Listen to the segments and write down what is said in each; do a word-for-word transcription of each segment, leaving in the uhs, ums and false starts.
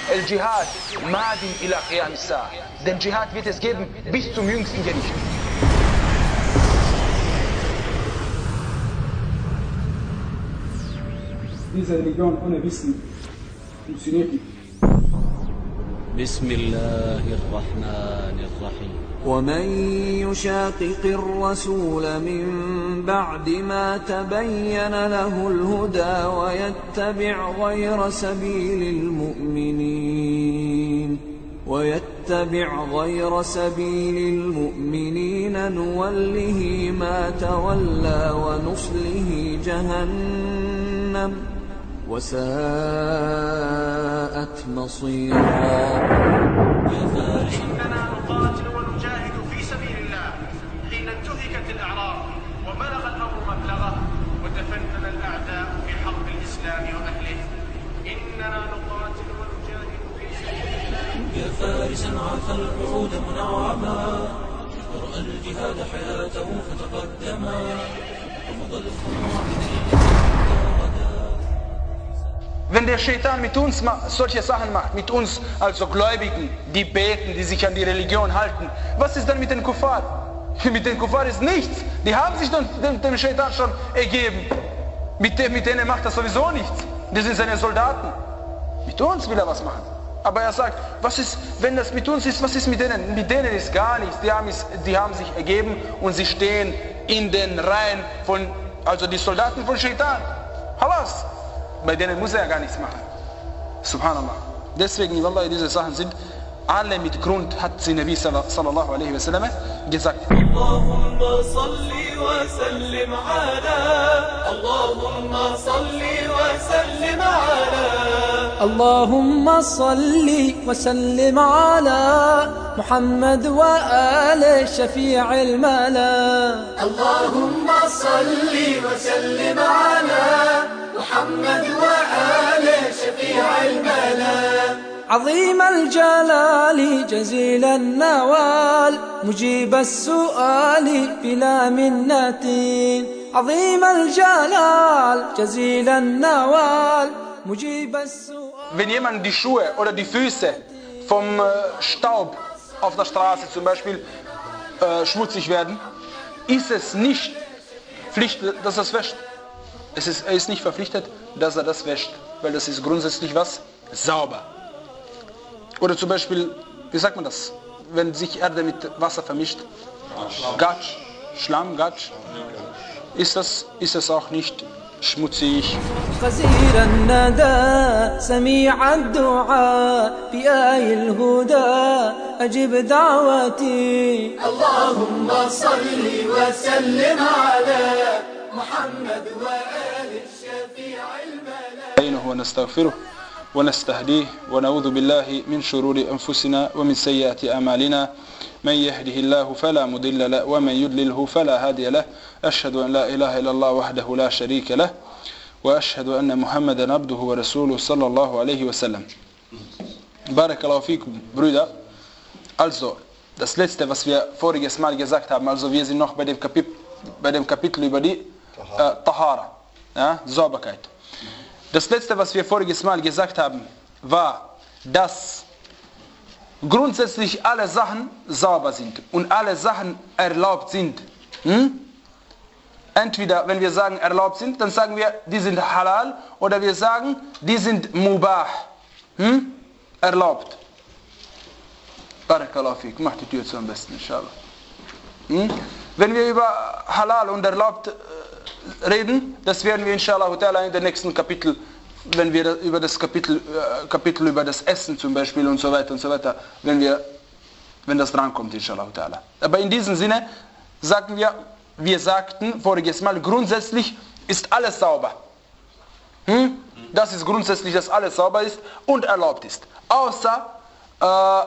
El-Jihad, Madin ila Qiyam as-Sa'a. Den Dschihad wird es geben bis zum jüngsten Gericht. Diese Religion ohne Wissen funktioniert nicht. بسم الله الرحمن الرحيم ومن يشاقق الرسول من بعد ما تبين له الهدى ويتبع غير سبيل المؤمنين ويتبع غير سبيل المؤمنين نوله ما تولى ونصله جهنم وساءت مصيرا. إننا نقاتل ونجاهد في سبيل الله حين انتهكت الأعراض وبلغ الأمر مبلغه وتفنن الأعداء في حرب الإسلام وأهله. إننا نقاتل ونجاهد في سبيل الله. يا فارسا عاف الوعود منعما ورأى الجهاد حياته فتقدما وفضل Wenn der Shaitan mit uns solche Sachen macht, mit uns also Gläubigen, die beten, die sich an die Religion halten, was ist dann mit den Kuffar? Mit den Kuffar ist nichts. Die haben sich dann dem, dem Shaitan schon ergeben. Mit, dem, mit denen macht er sowieso nichts. Die sind seine Soldaten. Mit uns will er was machen. Aber er sagt, was ist, wenn das mit uns ist, was ist mit denen? Mit denen ist gar nichts. Die haben, die haben sich ergeben und sie stehen in den Reihen von, also die Soldaten von Shaitan. Halas. Bei denen muss er ja gar nichts machen. Subhanallah. Deswegen, Wallah, diese Sachen sind alle mit Grund, hat sie Nabi sallallahu alaihi wa sallam gesagt. Allahumma salli wa sallim ala Allahumma salli wa sallim ala اللهم صل وسلم على محمد وآل شفيع الملا. اللهم صل وسلم على محمد وآل شفيع الملا. عظيم الجلال جزيل النوال مجيب السؤال بلا منة. عظيم الجلال جزيل النوال مجيب السؤال. Wenn jemand die Schuhe oder die Füße vom Staub auf der Straße zum Beispiel äh, schmutzig werden, ist es nicht Pflicht, dass er es wäscht. Es ist, er ist nicht verpflichtet, dass er das wäscht, weil das ist grundsätzlich was? Sauber. Oder zum Beispiel, wie sagt man das, wenn sich Erde mit Wasser vermischt? Gatsch, Schlamm, Gatsch. Ist das, ist das auch nicht schmutzig? غزير الندى سميع الدعاء بآي الهدى أجب دعوتي. اللهم صل وسلم على محمد وآل الشفيع الملا. ونستغفره ونستهديه ونعوذ بالله من شرور أنفسنا ومن سيئات أعمالنا من يهده الله فلا مضل له ومن يضلله فلا هادي له. أشهد أن لا إله إلا الله وحده لا شريك له وأشهد أن محمدا عبده ورسوله صلى الله عليه وسلم. Barakallahu fikum, Brüder. Also, das letzte, was wir voriges Mal gesagt haben, also wir sind noch bei dem Kapitel, bei dem Kapitel über die äh, Tahara, ja, Sauberkeit. Das letzte, was wir voriges Mal gesagt haben, war, dass grundsätzlich alle Sachen sauber sind und alle Sachen erlaubt sind. Hm? Entweder, wenn wir sagen erlaubt sind, dann sagen wir, die sind halal, oder wir sagen, die sind mubah, hm? Erlaubt. Barakallahu fik, mach die Tür zu am besten, inshallah. Hm? Wenn wir über halal und erlaubt äh, reden, das werden wir inshallah in den nächsten Kapitel, wenn wir über das Kapitel, äh, Kapitel über das Essen zum Beispiel und so weiter und so weiter, wenn wir, wenn das drankommt, inshallah. Aber in diesem Sinne sagen wir, wir sagten voriges Mal, grundsätzlich ist alles sauber. Hm? Das ist grundsätzlich, dass alles sauber ist und erlaubt ist. Außer, äh,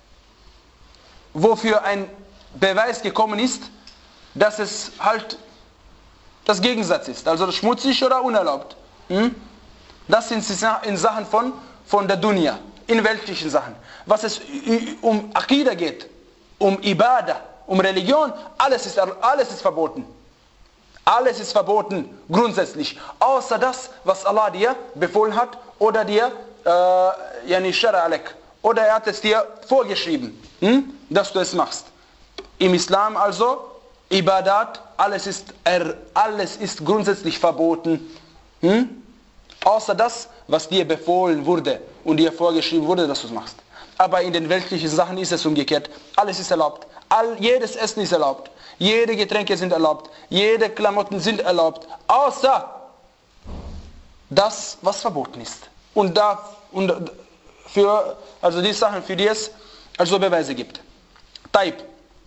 wofür ein Beweis gekommen ist, dass es halt das Gegensatz ist, also schmutzig oder unerlaubt. Hm? Das sind in Sachen von, von der Dunya, in weltlichen Sachen. Was es um Aqidah geht, um Ibadah, um Religion, alles ist, alles ist verboten. Alles ist verboten, grundsätzlich. Außer das, was Allah dir befohlen hat oder dir äh, yani shara alek, oder er hat es dir vorgeschrieben, hm? dass du es machst. Im Islam also, Ibadat, alles ist, er, alles ist grundsätzlich verboten, hm? außer das, was dir befohlen wurde und dir vorgeschrieben wurde, dass du es machst. Aber in den weltlichen Sachen ist es umgekehrt. Alles ist erlaubt. All, jedes Essen ist erlaubt. Jede Getränke sind erlaubt. Jede Klamotten sind erlaubt. Außer das, was verboten ist. Und, da, und für, also die Sachen, für die es also Beweise gibt. Taib.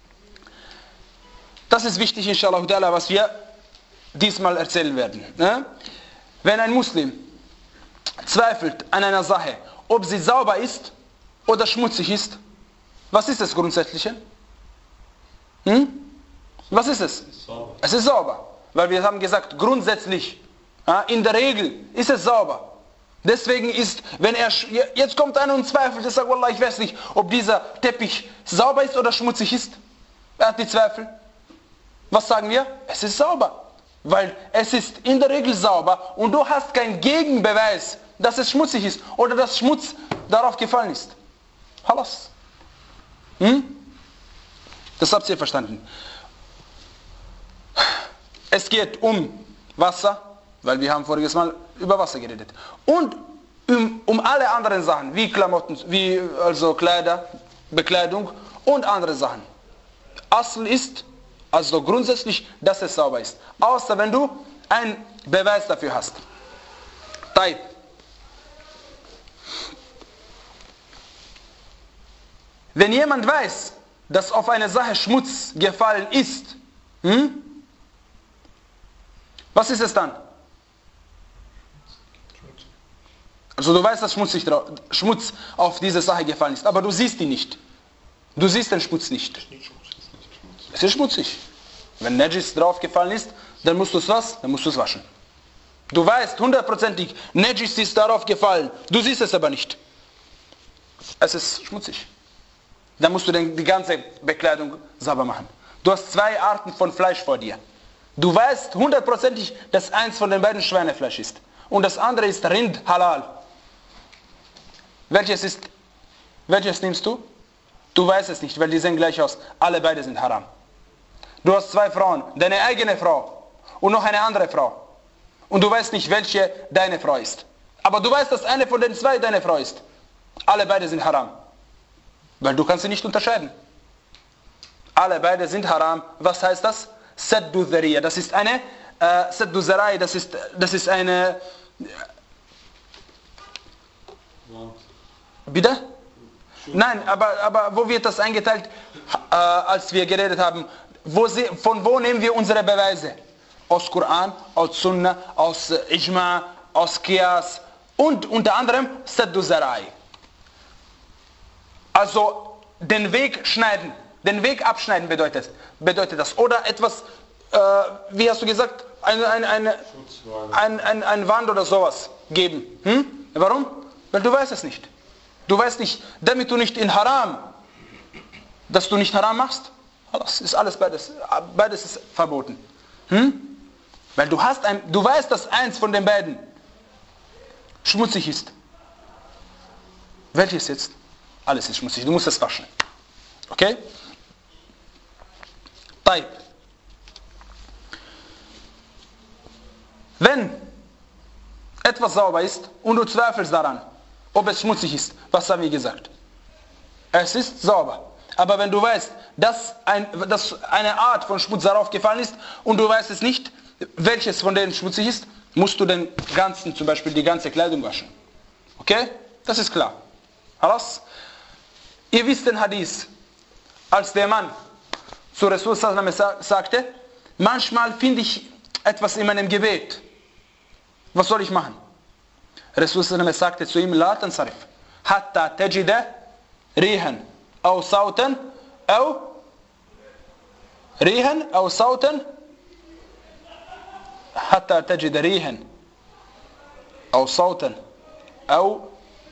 Das ist wichtig, inshallah, was wir diesmal erzählen werden. Wenn ein Muslim zweifelt an einer Sache, ob sie sauber ist oder schmutzig ist, was ist das Grundsätzliche? Hm? Was ist es? Sauber. Es ist sauber, weil wir haben gesagt, grundsätzlich, ja, in der Regel ist es sauber. Deswegen ist, wenn er, jetzt kommt einer und zweifelt, er sagt, Wallah, ich weiß nicht, ob dieser Teppich sauber ist oder schmutzig ist. Er hat die Zweifel. Was sagen wir? Es ist sauber, weil es ist in der Regel sauber und du hast keinen Gegenbeweis, dass es schmutzig ist oder dass Schmutz darauf gefallen ist. Halas. Hm? Das habt ihr verstanden. Es geht um Wasser, weil wir haben voriges Mal über Wasser geredet. Und um, um alle anderen Sachen, wie Klamotten, wie also Kleider, Bekleidung und andere Sachen. Asl ist also grundsätzlich, dass es sauber ist. Außer wenn du einen Beweis dafür hast. Taib. Wenn jemand weiß, dass auf eine Sache Schmutz gefallen ist, hm? was ist es dann? Also du weißt, dass Schmutz auf diese Sache gefallen ist, aber du siehst ihn nicht. Du siehst den Schmutz nicht. Es ist schmutzig. Wenn Najis drauf gefallen ist, dann musst du es was? Dann musst du es waschen. Du weißt hundertprozentig, Najis ist darauf gefallen. Du siehst es aber nicht. Es ist schmutzig. Dann musst du die ganze Bekleidung sauber machen. Du hast zwei Arten von Fleisch vor dir. Du weißt hundertprozentig, dass eins von den beiden Schweinefleisch ist. Und das andere ist Rind, Halal. Welches ist, welches nimmst du? Du weißt es nicht, weil die sehen gleich aus. Alle beide sind haram. Du hast zwei Frauen, deine eigene Frau und noch eine andere Frau. Und du weißt nicht, welche deine Frau ist. Aber du weißt, dass eine von den zwei deine Frau ist. Alle beide sind haram. Weil du kannst sie nicht unterscheiden. Alle beide sind haram. Was heißt das? Saddu Dhariya. Das ist eine äh, Saddu Zarai, das ist, das ist eine äh, bitte? Nein, aber, aber wo wird das eingeteilt, äh, als wir geredet haben? Wo sie, von wo nehmen wir unsere Beweise? Aus Koran, aus Sunnah, aus äh, Ijma, aus Qiyas und unter anderem Saddu Zarai. Also den Weg schneiden, den Weg abschneiden bedeutet, bedeutet das. Oder etwas, äh, wie hast du gesagt, eine, eine, eine, ein, ein, ein Wand oder sowas geben. Hm? Warum? Weil du weißt es nicht. Du weißt nicht, damit du nicht in Haram, dass du nicht Haram machst, das ist alles beides, beides ist verboten. Hm? Weil du hast ein, du weißt, dass eins von den beiden schmutzig ist. Welches jetzt? Alles ist schmutzig, du musst es waschen. Okay? Taib. Wenn etwas sauber ist und du zweifelst daran, ob es schmutzig ist, was haben wir gesagt? Es ist sauber. Aber wenn du weißt, dass, ein, dass eine Art von Schmutz darauf gefallen ist und du weißt es nicht, welches von denen schmutzig ist, musst du den ganzen, zum Beispiel die ganze Kleidung waschen. Okay? Das ist klar. Alles? Ihr wisst den Hadith, als der Mann zu Rasul sagte, manchmal finde ich etwas in meinem Gebet. Was soll ich machen? Rasul sagte zu ihm, La tansarif, hatta tajida rihan, au sautan, au rihan, au sautan, hatta tajida rihan, au sautan, au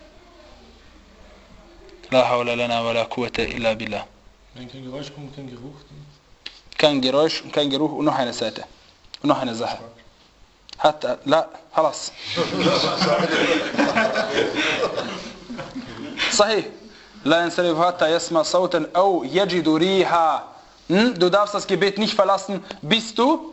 La hawla lana wa la quwwata illa billah. Wenn kein Geräusch kommt, kein Geruch. Kein Geräusch und kein Geruch und noch eine Seite. Und noch eine Sache. Hatta, la, halas. Sahih. La yansarif hatta yasma sautan aw yajidu riha. Du darfst das Gebet nicht verlassen, bis du,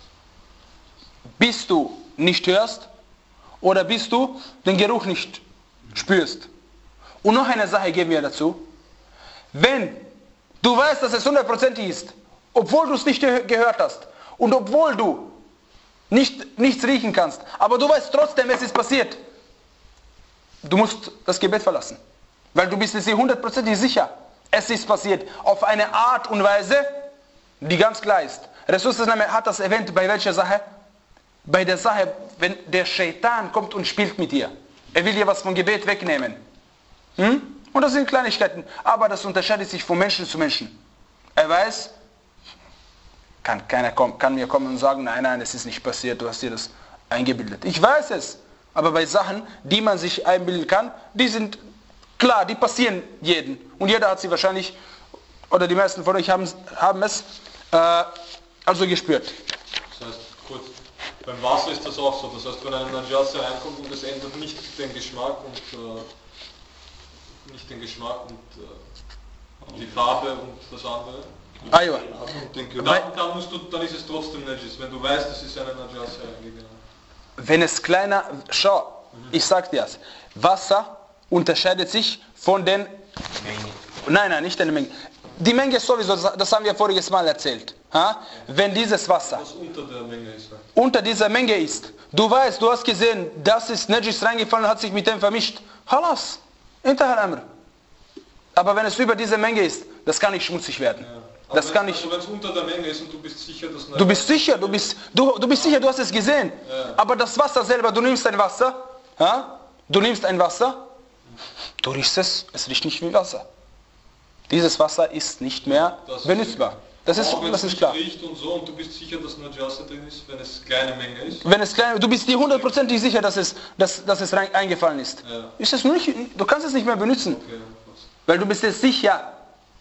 bis du nicht hörst oder bis du den Geruch nicht spürst. Und noch eine Sache geben wir dazu. Wenn du weißt, dass es hundertprozentig ist, obwohl du es nicht gehört hast und obwohl du nicht, nichts riechen kannst, aber du weißt trotzdem, es ist passiert, du musst das Gebet verlassen. Weil du bist dir hundertprozentig sicher, es ist passiert. Auf eine Art und Weise, die ganz klar ist. Rasul hat das erwähnt, bei welcher Sache? Bei der Sache, wenn der Shaitan kommt und spielt mit dir. Er will dir was vom Gebet wegnehmen. Hm? Und das sind Kleinigkeiten. Aber das unterscheidet sich von Menschen zu Menschen. Er weiß, kann keiner kommen, kann mir kommen und sagen, nein, nein, es ist nicht passiert, du hast dir das eingebildet. Ich weiß es. Aber bei Sachen, die man sich einbilden kann, die sind klar, die passieren jedem. Und jeder hat sie wahrscheinlich, oder die meisten von euch haben, haben es äh, also gespürt. Das heißt, kurz, beim Wasser ist das auch so. Das heißt, wenn ein Najasa reinkommt und es ändert nicht den Geschmack und äh, nicht den Geschmack und äh, die Farbe und das andere. Ah, ja. Und den Gedanken kann, musst du, dann ist es trotzdem Najis, wenn du weißt, es ist eine Najasa reingegangen. Wenn es kleiner, schau, ich sag dir das, Wasser unterscheidet sich von den Menge. Nein, nein, nicht eine Menge. Die Menge ist sowieso, das haben wir voriges Mal erzählt. Ha? Wenn dieses Wasser was unter der Menge ist, unter dieser Menge ist, du weißt, du hast gesehen, das ist Najis reingefallen und hat sich mit dem vermischt. Halas, intahal amr. Aber wenn es über diese Menge ist, das kann nicht schmutzig werden. Ja. Das kann nicht. Also wenn es unter der Menge ist und du bist sicher, dass Du bist sicher, du bist, du, du bist sicher, du hast es gesehen. Ja. Aber das Wasser selber, du nimmst ein Wasser, ha? Du nimmst ein Wasser, du riechst es, es riecht nicht wie Wasser. Dieses Wasser ist nicht mehr das benutzbar. Das ist, auch wenn das es ist klar. riecht und so und du bist sicher, dass Najasa drin ist, wenn es kleine Menge ist. Wenn es klein, du bist dir hundertprozentig sicher, dass es, dass, dass es rein, eingefallen ist. Ja. Ist es nur nicht, du kannst es nicht mehr benutzen, Okay, weil du bist dir sicher,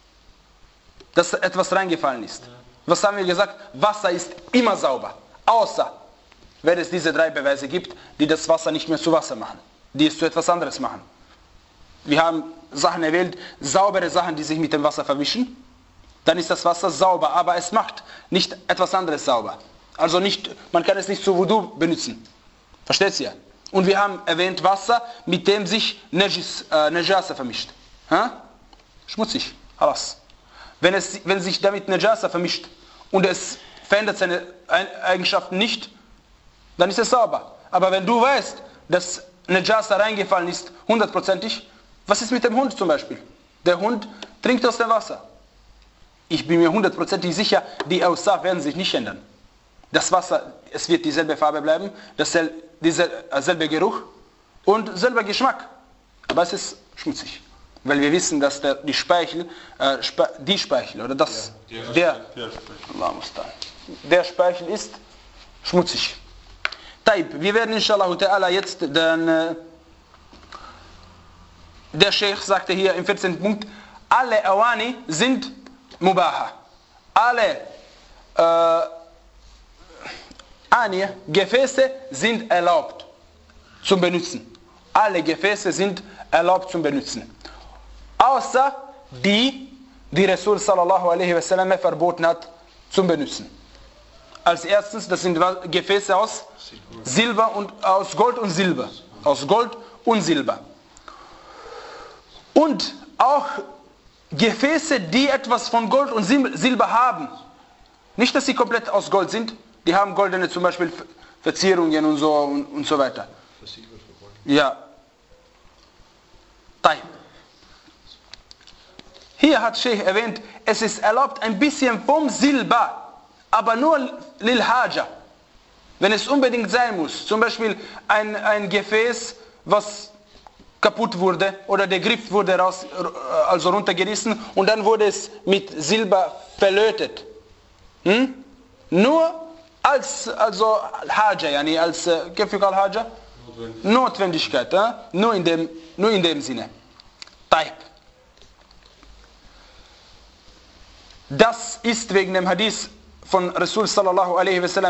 dass etwas reingefallen ist. Ja. Was haben wir gesagt? Wasser ist immer sauber, außer wenn es diese drei Beweise gibt, die das Wasser nicht mehr zu Wasser machen, die es zu etwas anderes machen. Wir haben Sachen erwähnt, saubere Sachen, die sich mit dem Wasser vermischen. Dann ist das Wasser sauber, aber es macht nicht etwas anderes sauber. Also nicht, man kann es nicht zu Wudu benutzen. Versteht ihr? Und wir haben erwähnt Wasser, mit dem sich Najis, äh, Najasa vermischt. Ha? Schmutzig, alles. Wenn es wenn sich damit Najasa vermischt und es verändert seine Eigenschaften nicht, dann ist es sauber. Aber wenn du weißt, dass Najasa reingefallen ist, hundertprozentig, was ist mit dem Hund zum Beispiel? Der Hund trinkt aus dem Wasser. Ich bin mir hundertprozentig sicher, die Aussaf werden sich nicht ändern. Das Wasser, es wird dieselbe Farbe bleiben, dasselbe, derselbe Geruch und selber Geschmack. Aber es ist schmutzig. Weil wir wissen, dass der, die Speichel, äh, Spe, die Speichel oder das, ja, der, der, der Speichel ist schmutzig. Taib, wir werden inshallah ta'ala jetzt den, äh, der Sheikh sagte hier im vierzehnten Punkt, alle Awani sind Mubaha. Alle äh, Ani, Gefäße sind erlaubt zum Benutzen. Alle Gefäße sind erlaubt zum Benutzen. Außer die, die Rasul sallallahu alaihi wasallam verboten hat zum Benutzen. Als erstes, das sind Gefäße aus Silber und aus Gold und Silber. Aus Gold und Silber. Und auch Gefäße, die etwas von Gold und Silber haben. Nicht, dass sie komplett aus Gold sind. Die haben goldene zum Beispiel Verzierungen und so und, und so weiter. Ja. Taib. Hier hat Sheikh erwähnt, es ist erlaubt ein bisschen vom Silber, aber nur lil Haja. Wenn es unbedingt sein muss. Zum Beispiel ein, ein Gefäß, was kaputt wurde oder der Griff wurde raus, also runtergerissen und dann wurde es mit Silber verlötet. Hm? Nur als also Haja, yani als äh, Haja? Notwendigkeit, Notwendigkeit äh? nur, in dem, nur in dem Sinne. Taib. Das ist wegen dem Hadith von Rasul sallallahu alaihi wasallam,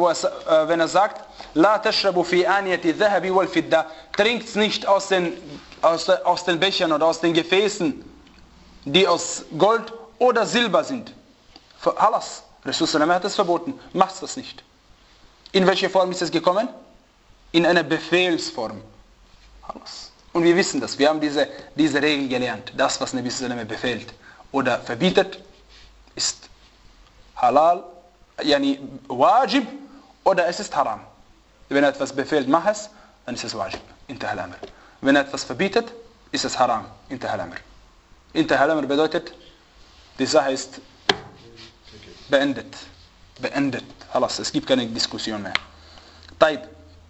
wenn er sagt, La tashrabu fi aniyati dhahabi wal fidda, trinkt nicht aus den aus, der, aus den Bechern oder aus den Gefäßen, die aus Gold oder Silber sind. Alles. Rasul hat es verboten. Macht das nicht. In welcher Form ist es gekommen? In einer Befehlsform. Alles. Und wir wissen das. Wir haben diese, diese Regel gelernt. Das, was Nabi sallallahu befehlt oder verbietet, ist halal, yani wajib, oder es ist haram. Wenn er etwas befehlt, mach es, dann ist es wajib. Intahal amr. Wenn er etwas verbietet, ist es haram. Intahal amr. Intahal amr bedeutet, die Sache ist beendet. Beendet. Halas, es gibt keine Diskussion mehr. Taib.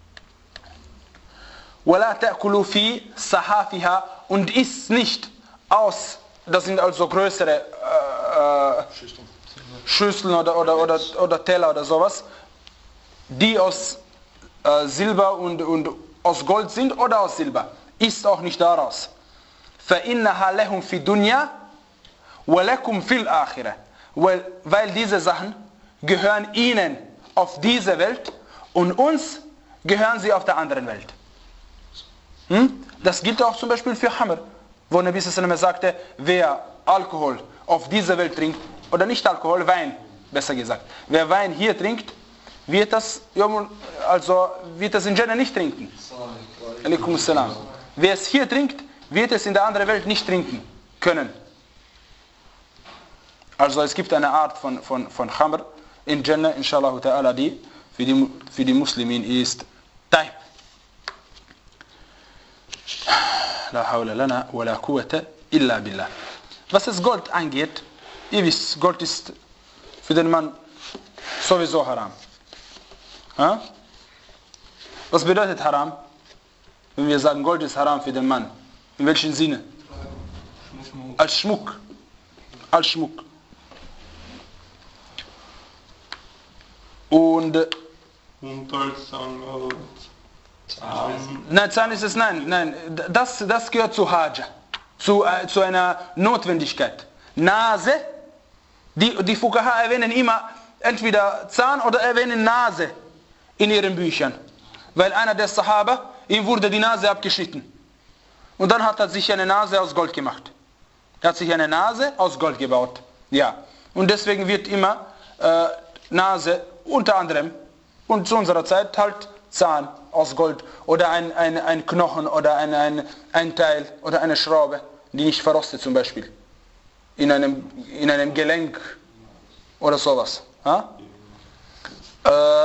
وَلَا تَأْكُلُوا فِي صَحَافِهَا, und isst nicht aus, das sind also größere äh, Schüsseln oder, oder, oder, oder Teller oder sowas, die aus äh, Silber und, und aus Gold sind oder aus Silber. Isst auch nicht daraus. فَإِنَّهَا لَهُمْ فِي دُنْيَا وَلَكُمْ فِي الْآخِرَةِ, weil, weil diese Sachen gehören ihnen auf dieser Welt und uns gehören sie auf der anderen Welt. Hm? Das gilt auch zum Beispiel für Hamr, wo Nabi sallallahu alaihi wasallam sagte, wer Alkohol auf dieser Welt trinkt, oder nicht Alkohol, Wein, besser gesagt. Wer Wein hier trinkt, wird das, also wird das in Jannah nicht trinken. Alaikum salam. Wer es hier trinkt, wird es in der anderen Welt nicht trinken können. Also es gibt eine Art von, von, von Khamr in Jannah, inshallah ta'ala, die für die, für die Muslimin ist Taib. La hawla lana wa la quwwata illa billah. Was das Gold angeht, ihr wisst, Gold ist für den Mann sowieso haram. Ha? Was bedeutet haram? Wenn wir sagen, Gold ist haram für den Mann. In welchem Sinne? Als Schmuck. Als Schmuck. Und, und als Zahn, Zahn. Nein, Zahn ist es, nein, nein. Das, das gehört zu Haja, zu, äh, zu einer Notwendigkeit. Nase, die, die Fuqaha erwähnen immer entweder Zahn oder erwähnen Nase in ihren Büchern. Weil einer der Sahaba, ihm wurde die Nase abgeschnitten. Und dann hat er sich eine Nase aus Gold gemacht. Er hat sich eine Nase aus Gold gebaut. Ja. Und deswegen wird immer äh, Nase unter anderem und zu unserer Zeit halt Zahn aus Gold oder ein, ein, ein Knochen oder ein, ein, ein Teil oder eine Schraube, die nicht verrostet zum Beispiel. In einem, in einem Gelenk oder sowas. Ja? Äh,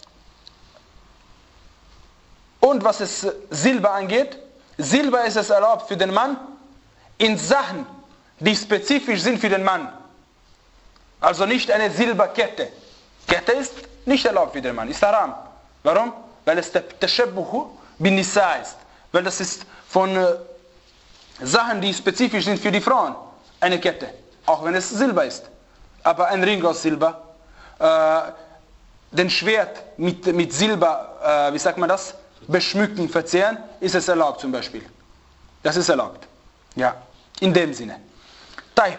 und was es Silber angeht, Silber ist es erlaubt für den Mann in Sachen, die spezifisch sind für den Mann. Also nicht eine Silberkette. Kette ist nicht erlaubt für den Mann, ist haram. Warum? Weil es der Tashabbuh bin Nisa ist. Weil das ist von äh, Sachen, die spezifisch sind für die Frauen, eine Kette. Auch wenn es Silber ist. Aber ein Ring aus Silber, äh, den Schwert mit, mit Silber, äh, wie sagt man das, beschmücken, verzehren, ist es erlaubt zum Beispiel. Das ist erlaubt. Ja, in dem Sinne. Taib.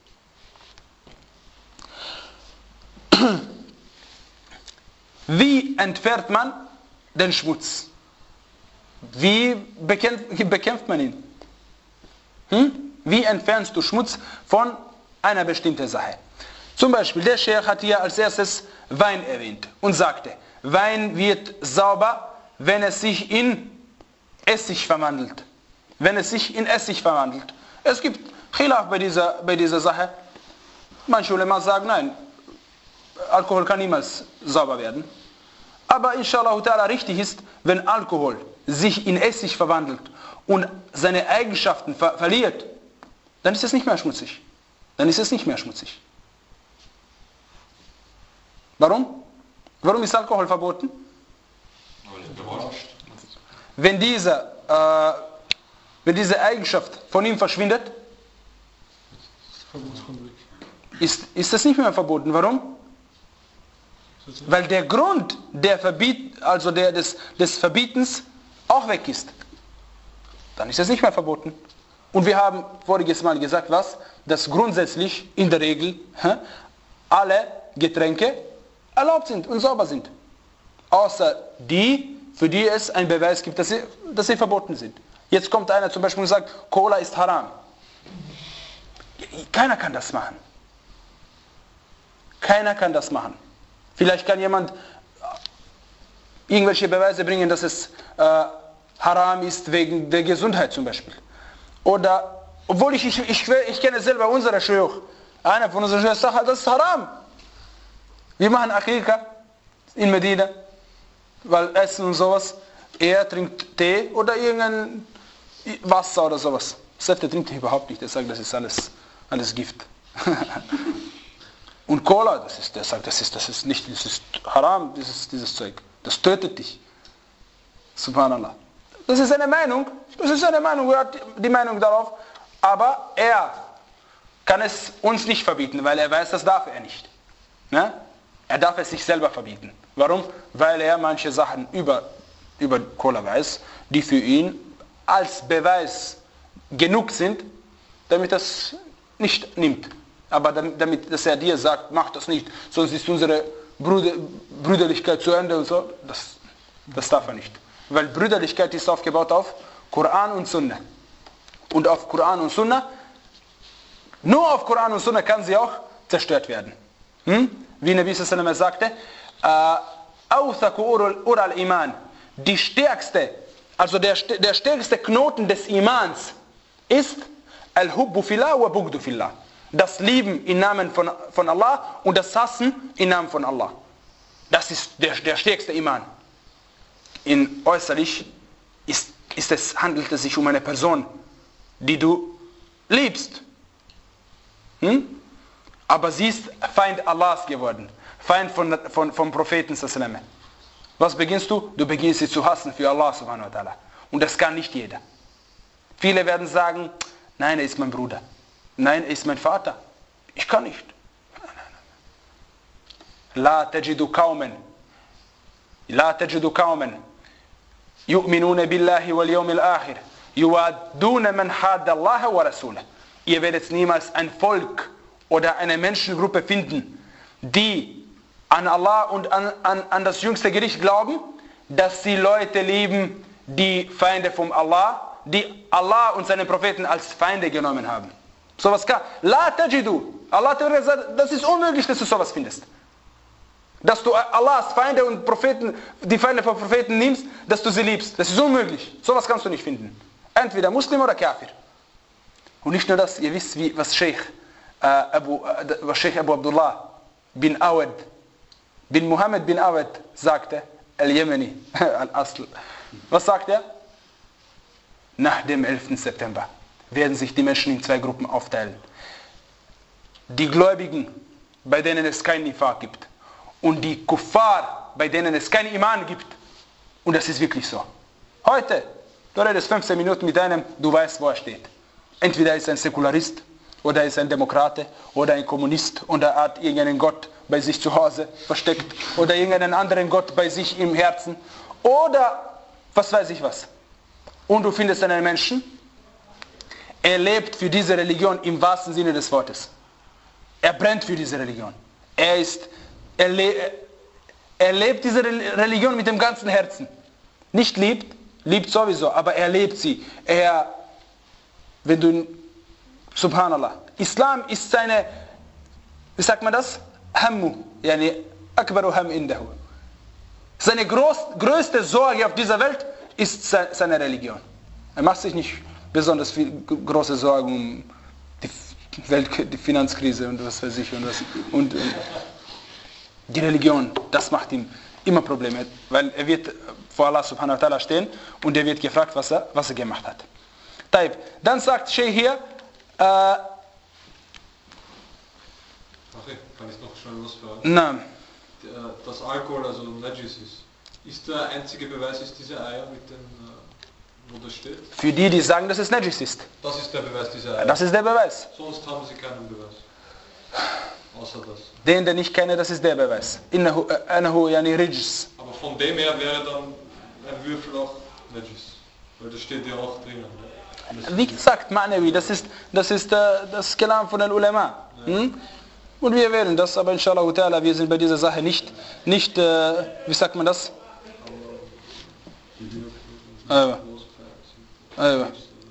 Wie entfernt man den Schmutz? Wie bekämpft, bekämpft man ihn? Hm? Wie entfernst du Schmutz von einer bestimmten Sache? Zum Beispiel, der Sheikh hat hier als erstes Wein erwähnt und sagte, Wein wird sauber, wenn es sich in Essig verwandelt. Wenn es sich in Essig verwandelt. Es gibt Khilaf bei dieser, bei dieser Sache. Manche Ulema sagen, nein, Alkohol kann niemals sauber werden. Aber inshallah ta'ala richtig ist, wenn Alkohol sich in Essig verwandelt und seine Eigenschaften ver verliert, dann ist es nicht mehr schmutzig. Dann ist es nicht mehr schmutzig. Warum? Warum ist Alkohol verboten? Wenn diese, äh, wenn diese Eigenschaft von ihm verschwindet, ist, ist es nicht mehr verboten. Warum? Weil der Grund der Verbiet, also der, des, des Verbietens auch weg ist. Dann ist es nicht mehr verboten. Und wir haben voriges Mal gesagt, was? Dass grundsätzlich in der Regel hä, alle Getränke erlaubt sind und sauber sind. Außer die für die es einen Beweis gibt, dass sie, dass sie verboten sind. Jetzt kommt einer zum Beispiel und sagt, Cola ist haram. Keiner kann das machen. Keiner kann das machen. Vielleicht kann jemand irgendwelche Beweise bringen, dass es äh, haram ist wegen der Gesundheit zum Beispiel. Oder, obwohl ich, ich, ich, ich kenne selber unsere Schüch. Einer von unseren Schüch sagt, das ist haram. Wir machen Akika in Medina, weil Essen und sowas. Er trinkt Tee oder irgendein Wasser oder sowas. Selbst er trinkt überhaupt nicht. Er sagt, das ist alles, alles Gift. Und Cola, das ist, der sagt, das ist, das ist nicht, das ist haram, dieses, dieses Zeug. Das tötet dich. Subhanallah. Das ist eine Meinung. Das ist eine Meinung. Er hat die Meinung darauf. Aber er kann es uns nicht verbieten, weil er weiß, das darf er nicht. Ne? Er darf es sich selber verbieten. Warum? Weil er manche Sachen über, über Cola weiß, die für ihn als Beweis genug sind, damit er es nicht nimmt. Aber damit, damit dass er dir sagt, mach das nicht, sonst ist unsere Brüder, Brüderlichkeit zu Ende und so, das, das darf er nicht. Weil Brüderlichkeit ist aufgebaut auf Koran und Sunna. Und auf Koran und Sunna, nur auf Koran und Sunna kann sie auch zerstört werden. Hm? Wie Nabi sallallahu alaihi wasallam sagte, Awthaku ural iman, die stärkste, also der, der stärkste Knoten des Imans ist Al-Hubbu fillah wa Bugdu fillah. Das Lieben im Namen von, von Allah und das Hassen im Namen von Allah. Das ist der, der stärkste Iman. In äußerlich ist, ist es, handelt es sich um eine Person, die du liebst. Hm? Aber sie ist Feind Allahs geworden. Feind von, von, vom Propheten sallallahu alaihi wasallam. Was beginnst du? Du beginnst sie zu hassen für Allah subhanahu wa ta'ala. Und das kann nicht jeder. Viele werden sagen, nein, er ist mein Bruder. Nein, er ist mein Vater. Ich kann nicht. La tajidu qawman. La tajidu qawman. Yu'minuna billahi wal yawmil akhir. Yuwadduna man hadda Allah wa rasulah. Ihr werdet niemals ein Volk oder eine Menschengruppe finden, die an Allah und an, an, an das jüngste Gericht glauben, dass sie Leute lieben, die Feinde von Allah, die Allah und seine Propheten als Feinde genommen haben. Sowas kann. La tajidu. Allah hat gesagt, das ist unmöglich, dass du sowas findest. Dass du Allahs Feinde und Propheten, die Feinde von Propheten nimmst, dass du sie liebst. Das ist unmöglich. Sowas kannst du nicht finden. Entweder Muslim oder Kafir. Und nicht nur das, ihr wisst, wie, was Sheikh äh, Abu, äh, was Sheikh Abu Abdullah bin Awad, bin Muhammad bin Awad sagte, Al-Yemeni, Al-Asl. Was sagt er? Nach dem elften September werden sich die Menschen in zwei Gruppen aufteilen. Die Gläubigen, bei denen es kein Nifaq gibt. Und die Kuffar, bei denen es kein Iman gibt. Und das ist wirklich so. Heute, du redest fünfzehn Minuten mit einem, du weißt, wo er steht. Entweder ist er ein Säkularist, oder er ist ein Demokrate, oder ein Kommunist, oder er hat irgendeinen Gott bei sich zu Hause versteckt, oder irgendeinen anderen Gott bei sich im Herzen, oder was weiß ich was. Und du findest einen Menschen, er lebt für diese Religion im wahrsten Sinne des Wortes. Er brennt für diese Religion. Er ist, er, le, er lebt diese Religion mit dem ganzen Herzen. Nicht liebt, liebt sowieso, aber er lebt sie. Er, wenn du, Subhanallah, Islam ist seine, wie sagt man das? Hammu, yani akbaru ham indahu. Seine groß, größte Sorge auf dieser Welt ist seine Religion. Er macht sich nicht besonders viel, große Sorgen um die, Welt, die Finanzkrise und was weiß ich und, was, und, und die Religion. Das macht ihm immer Probleme, weil er wird vor Allah subhanahu wa ta'ala stehen und er wird gefragt, was er, was er gemacht hat. Taib. Dann sagt Sheikh hier, äh, okay, kann ich noch schnell was fragen? Nein. Dass Alkohol also Najis ist. Ist der einzige Beweis, ist diese Eier mit dem, wo das steht? Für die, die sagen, dass es Najis ist. Das ist der Beweis dieser Eier? Das ist der Beweis. Sonst haben sie keinen Beweis. Außer das. Den, den ich kenne, das ist der Beweis. Innahu, äh, annahu yani rijs. Aber von dem her wäre dann ein Würfel auch Najis. Weil das steht ja auch drinnen. Wie gesagt, Ma'nawi, das ist das, ist, äh, das Kalam von den Ulama. Ja. Hm? Und wir wählen das, aber inshallah ta'ala, wir sind bei dieser Sache nicht, nicht äh, wie sagt man das? Aywa. Aywa.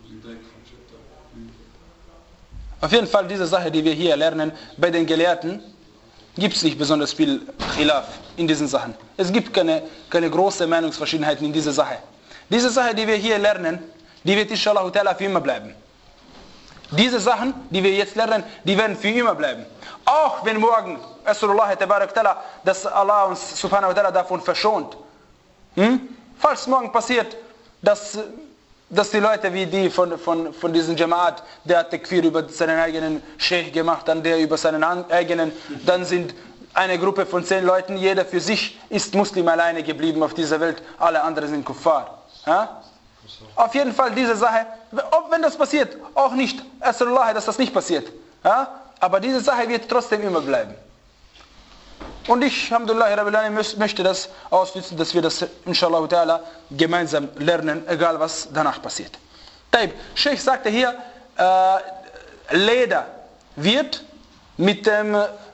Auf jeden Fall diese Sache, die wir hier lernen, bei den Gelehrten gibt es nicht besonders viel Khilaf in diesen Sachen. Es gibt keine, keine große Meinungsverschiedenheiten in dieser Sache. Diese Sache, die wir hier lernen, die wird inshallah ta'ala für immer bleiben. Diese Sachen, die wir jetzt lernen, die werden für immer bleiben. Auch wenn morgen, As'alullah tabarak ta'ala, dass Allah uns subhanahu wa ta'ala davon verschont. Hm? Falls morgen passiert, dass, dass die Leute wie die von, von, von diesem Jamaat, der hat Takfir über seinen eigenen Sheikh gemacht, dann der über seinen eigenen, dann sind eine Gruppe von zehn Leuten, jeder für sich ist Muslim alleine geblieben auf dieser Welt, alle anderen sind Kuffar. Ja? Auf jeden Fall diese Sache, wenn das passiert, auch nicht, As'alullah, dass das nicht passiert. Ja? Aber diese Sache wird trotzdem immer bleiben. Und ich, alhamdulillah, Rabbil Alamin, möchte das ausnutzen, dass wir das, inshallah ta'ala, gemeinsam lernen, egal was danach passiert. Taib, Sheikh sagte hier, äh, Leder wird mit dem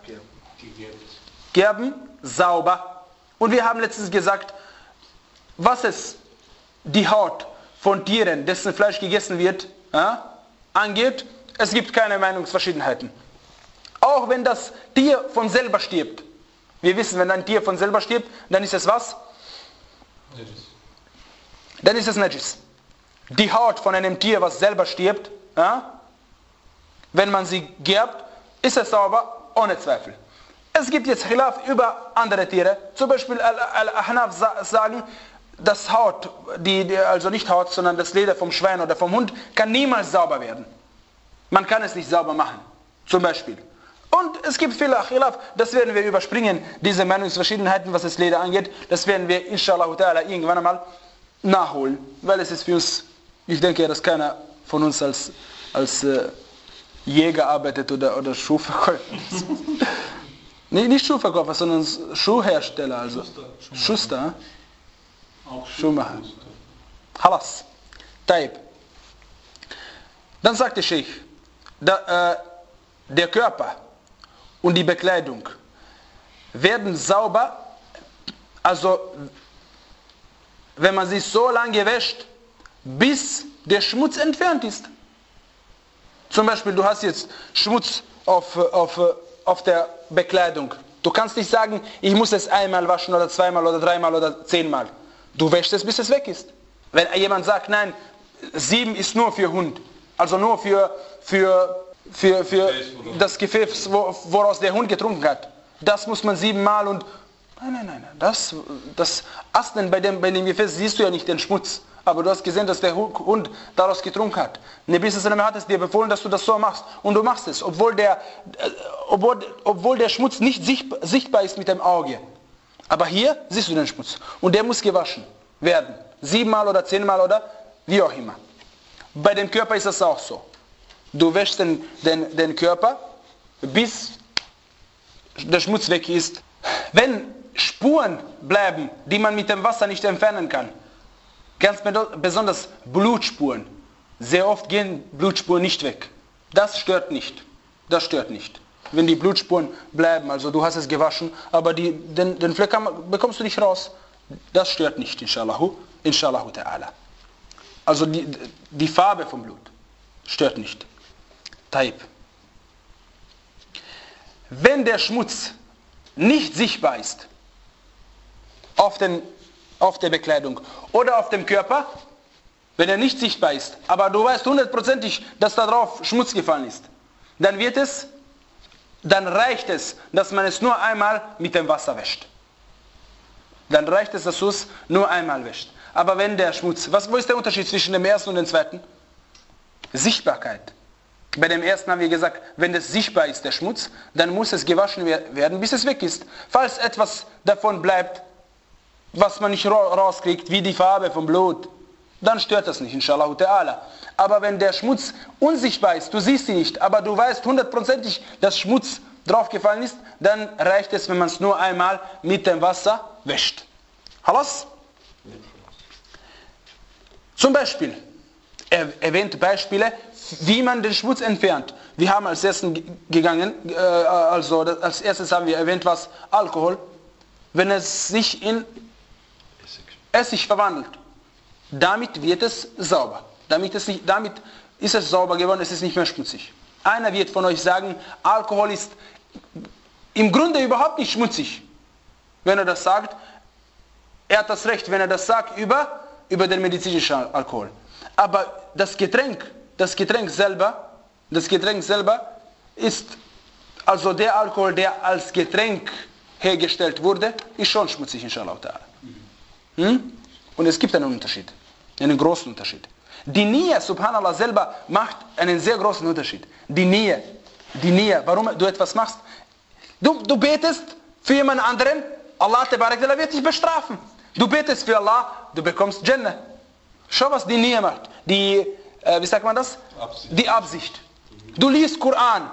Gerben sauber. Und wir haben letztens gesagt, was es die Haut von Tieren, dessen Fleisch gegessen wird, ja, angeht, es gibt keine Meinungsverschiedenheiten. Auch wenn das Tier von selber stirbt. Wir wissen, wenn ein Tier von selber stirbt, dann ist es was? Najis. Dann ist es Najis. Die Haut von einem Tier, was selber stirbt, ja, wenn man sie gerbt, ist es sauber, ohne Zweifel. Es gibt jetzt Khilaf über andere Tiere. Zum Beispiel Al-Ahnaf sagen, das Haut, die, die, also nicht Haut, sondern das Leder vom Schwein oder vom Hund, kann niemals sauber werden. Man kann es nicht sauber machen, zum Beispiel. Und es gibt viele Khilaf, das werden wir überspringen, diese Meinungsverschiedenheiten, was das Leder angeht, das werden wir inshallah ta'ala irgendwann einmal nachholen, weil es ist für uns, ich denke, dass keiner von uns als, als äh, Jäger arbeitet oder, oder Schuhverkäufer. nee, nicht Schuhverkäufer, sondern Schuhhersteller, also Schuster. Schuster. Auch Schuhmacher. Halas. Taib. Dann sagte Sheikh, da, äh, der Körper und die Bekleidung werden sauber, also wenn man sie so lange wäscht, bis der Schmutz entfernt ist. Zum Beispiel, du hast jetzt Schmutz auf, auf, auf der Bekleidung. Du kannst nicht sagen, ich muss es einmal waschen oder zweimal oder dreimal oder zehnmal. Du wäschst es, bis es weg ist. Wenn jemand sagt, nein, sieben ist nur für Hund, also nur für, für, für, für das Gefäß, woraus der Hund getrunken hat, das muss man siebenmal und... Nein, nein, nein, das, das Asteln bei dem, bei dem Gefäß siehst du ja nicht den Schmutz, aber du hast gesehen, dass der Hund daraus getrunken hat. Nabi sallallahu hat es dir befohlen, dass du das so machst und du machst es, obwohl der, obwohl, obwohl der Schmutz nicht sichtbar ist mit dem Auge. Aber hier siehst du den Schmutz und der muss gewaschen werden. Siebenmal oder zehnmal oder wie auch immer. Bei dem Körper ist das auch so. Du wäschst den, den, den Körper, bis der Schmutz weg ist. Wenn Spuren bleiben, die man mit dem Wasser nicht entfernen kann, ganz besonders Blutspuren, sehr oft gehen Blutspuren nicht weg. Das stört nicht. Das stört nicht. Wenn die Blutspuren bleiben, also du hast es gewaschen, aber die, den, den Fleck bekommst du nicht raus, das stört nicht, inshallah, inshallah ta'ala. Also die, die Farbe vom Blut stört nicht. Taib. Wenn der Schmutz nicht sichtbar ist auf, den, auf der Bekleidung oder auf dem Körper, wenn er nicht sichtbar ist, aber du weißt hundertprozentig, dass da drauf Schmutz gefallen ist, dann wird es dann reicht es, dass man es nur einmal mit dem Wasser wäscht. Dann reicht es, dass du es nur einmal wäscht. Aber wenn der Schmutz, was, wo ist der Unterschied zwischen dem ersten und dem zweiten? Sichtbarkeit. Bei dem ersten haben wir gesagt, wenn es sichtbar ist, der Schmutz, dann muss es gewaschen werden, bis es weg ist. Falls etwas davon bleibt, was man nicht rauskriegt, wie die Farbe vom Blut, dann stört das nicht, inshallah ta'ala. Aber wenn der Schmutz unsichtbar ist, du siehst ihn nicht, aber du weißt hundertprozentig, dass Schmutz draufgefallen ist, dann reicht es, wenn man es nur einmal mit dem Wasser wäscht. Halas? Zum Beispiel, er erwähnt Beispiele, wie man den Schmutz entfernt. Wir haben als erstes gegangen, äh, also als erstes haben wir erwähnt, was Alkohol, wenn es sich in Essig verwandelt. damit wird es sauber. Damit, es nicht, damit ist es sauber geworden, es ist nicht mehr schmutzig. Einer wird von euch sagen, Alkohol ist im Grunde überhaupt nicht schmutzig. Wenn er das sagt, er hat das Recht, wenn er das sagt über, über den medizinischen Alkohol. Aber das Getränk, das Getränk selber, das Getränk selber ist, also der Alkohol, der als Getränk hergestellt wurde, ist schon schmutzig, inshallah. Hm? Und es gibt einen Unterschied, einen großen Unterschied. Die Nia, subhanallah, selber macht einen sehr großen Unterschied. Die Nia, die Nia, warum du etwas machst. Du, du betest für jemand anderen, Allah wird dich bestrafen. Du betest für Allah, du bekommst Jannah. Schau, was die Nia macht. Die, äh, wie sagt man das? Absicht. Die Absicht. Du liest Koran.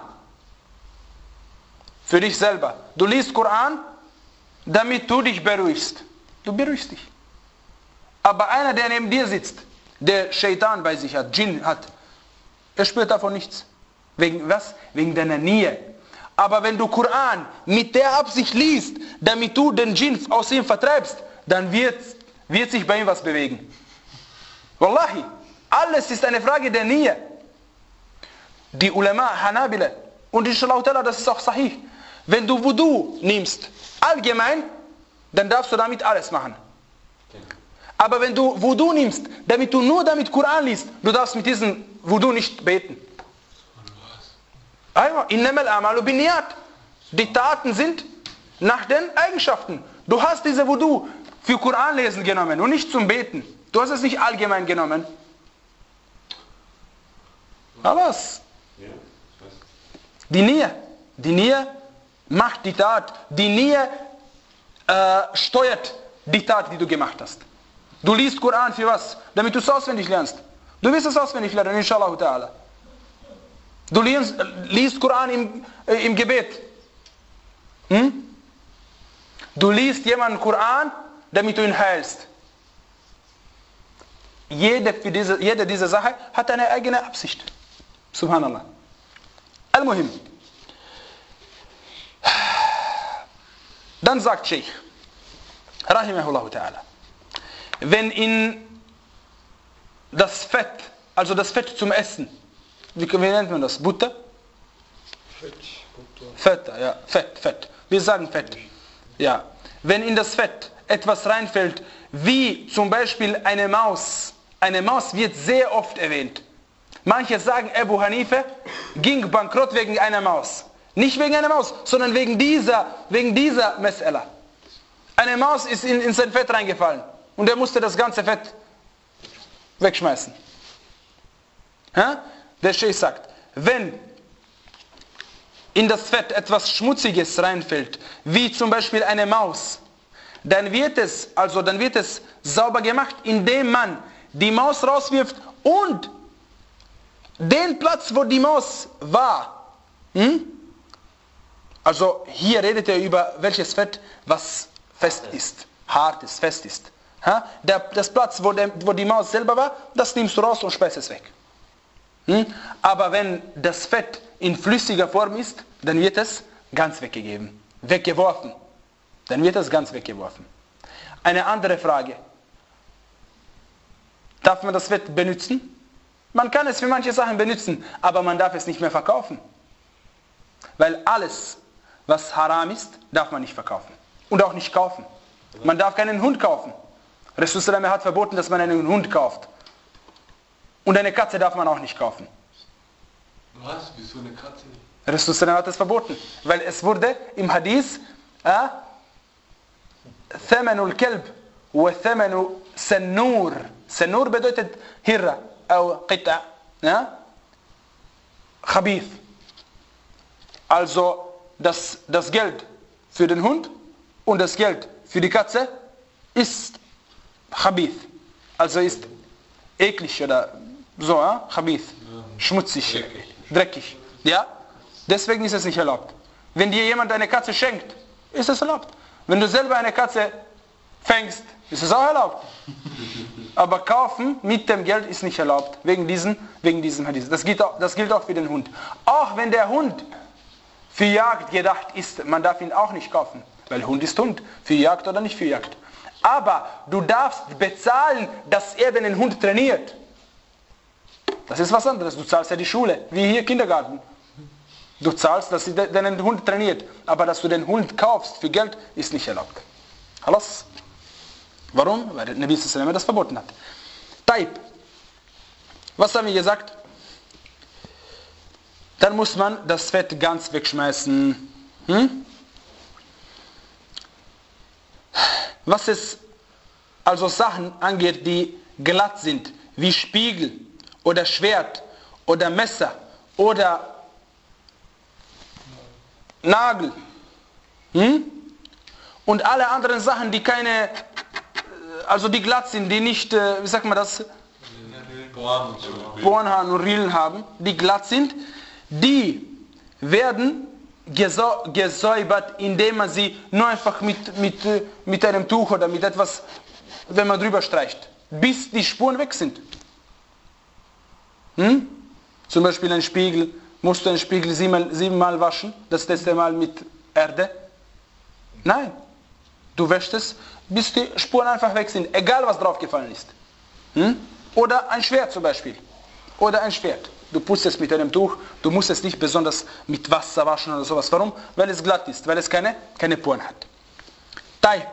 Für dich selber. Du liest Koran, damit du dich beruhigst. Du beruhigst dich. Aber einer, der neben dir sitzt, der Shaitan bei sich hat, Djinn hat, er spürt davon nichts. Wegen was? Wegen deiner Nia. Aber wenn du Koran mit der Absicht liest, damit du den Djinn aus ihm vertreibst, dann wird, wird sich bei ihm was bewegen. Wallahi, alles ist eine Frage der Nia. Die Ulama, Hanabila, und inshallah, das ist auch sahih. Wenn du Wudu nimmst, allgemein, dann darfst du damit alles machen. Aber wenn du Wudu nimmst, damit du nur damit Koran liest, du darfst mit diesem Wudu nicht beten. Innamal a'malu binniyat. Die Taten sind nach den Eigenschaften. Du hast diese Wudu für Koran lesen genommen und nicht zum Beten. Du hast es nicht allgemein genommen. Aber die Nia, die Nia macht die Tat. Die Nia äh, steuert die Tat, die du gemacht hast. Du liest Koran für was? Damit du es auswendig lernst. Du wirst es auswendig lernen, inshallah ta'ala. Du liest, liest Koran im, äh, im Gebet. Hm? Du liest jemanden Koran, damit du ihn heilst. Jede, für diese, jede dieser Sache hat eine eigene Absicht. Subhanallah. Al-Muhim. Dann sagt Sheikh, Rahimahullah ta'ala, wenn in das Fett, also das Fett zum Essen, wie, wie nennt man das? Butter? Fett. Butter. Fett, ja, Fett, Fett. Wir sagen Fett. Ja. Wenn in das Fett etwas reinfällt, wie zum Beispiel eine Maus. Eine Maus wird sehr oft erwähnt. Manche sagen, Abu Hanifa ging bankrott wegen einer Maus. Nicht wegen einer Maus, sondern wegen dieser, wegen dieser Mes'ala. Eine Maus ist in, in sein Fett reingefallen und er musste das ganze Fett wegschmeißen. Ha? Der Sheikh sagt, wenn in das Fett etwas Schmutziges reinfällt, wie zum Beispiel eine Maus, dann wird es, also dann wird es sauber gemacht, indem man die Maus rauswirft und den Platz, wo die Maus war. Hm? Also hier redet er über welches Fett, was fest ist, hart ist, fest ist. Ha? Der, das Platz, wo, der, wo die Maus selber war, das nimmst du raus und speist es weg. Hm? Aber wenn das Fett in flüssiger Form ist, dann wird es ganz weggegeben, weggeworfen. Dann wird es ganz weggeworfen. Eine andere Frage. Darf man das Fett benutzen? Man kann es für manche Sachen benutzen, aber man darf es nicht mehr verkaufen. Weil alles, was haram ist, darf man nicht verkaufen. Und auch nicht kaufen. Man darf keinen Hund kaufen. Rasul hat verboten, dass man einen Hund kauft. Und eine Katze darf man auch nicht kaufen. Was? Wieso eine Katze nicht? Rasul hat es verboten. Weil es wurde im Hadith äh, Thamanul Kelb wa Thamanu Sannur. Sannur bedeutet Hirra. Oder Qita. Ja? Khabith. Also das, das Geld für den Hund und das Geld für die Katze ist Khabith. Also ist eklig oder so, äh? Khabith. Schmutzig, dreckig. dreckig. Ja? Deswegen ist es nicht erlaubt. Wenn dir jemand eine Katze schenkt, ist es erlaubt. Wenn du selber eine Katze fängst, ist es auch erlaubt. Aber kaufen mit dem Geld ist nicht erlaubt. Wegen diesem, wegen diesem Hadith. Das gilt, auch, das gilt auch für den Hund. Auch wenn der Hund für Jagd gedacht ist, man darf ihn auch nicht kaufen. Weil Hund ist Hund. Für Jagd oder nicht für Jagd. Aber du darfst bezahlen, dass er den Hund trainiert. Das ist was anderes. Du zahlst ja die Schule, wie hier Kindergarten. Du zahlst, dass sie deinen Hund trainiert. Aber dass du den Hund kaufst für Geld, ist nicht erlaubt. Alles. Warum? Weil der Nabi sallallahu alaihi wasallam das verboten hat. Taib. Was haben wir gesagt? Dann muss man das Fett ganz wegschmeißen. Hm? Was es also Sachen angeht, die glatt sind, wie Spiegel oder Schwert oder Messer oder Nagel, hm? und alle anderen Sachen, die keine, also die glatt sind, die nicht, wie sagt man das, Bohren und Rillen haben, die glatt sind, die werden gesäubert, indem man sie nur einfach mit, mit, mit einem Tuch oder mit etwas, wenn man drüber streicht, bis die Spuren weg sind. Hm? Zum Beispiel ein Spiegel, musst du einen Spiegel siebenmal, siebenmal waschen, das letzte Mal mit Erde? Nein, du wäschst es, bis die Spuren einfach weg sind, egal was draufgefallen ist. Hm? Oder ein Schwert zum Beispiel, oder ein Schwert. Du putzt es mit einem Tuch, du musst es nicht besonders mit Wasser waschen oder sowas. Warum? Weil es glatt ist, weil es keine, keine Poren hat. Taib.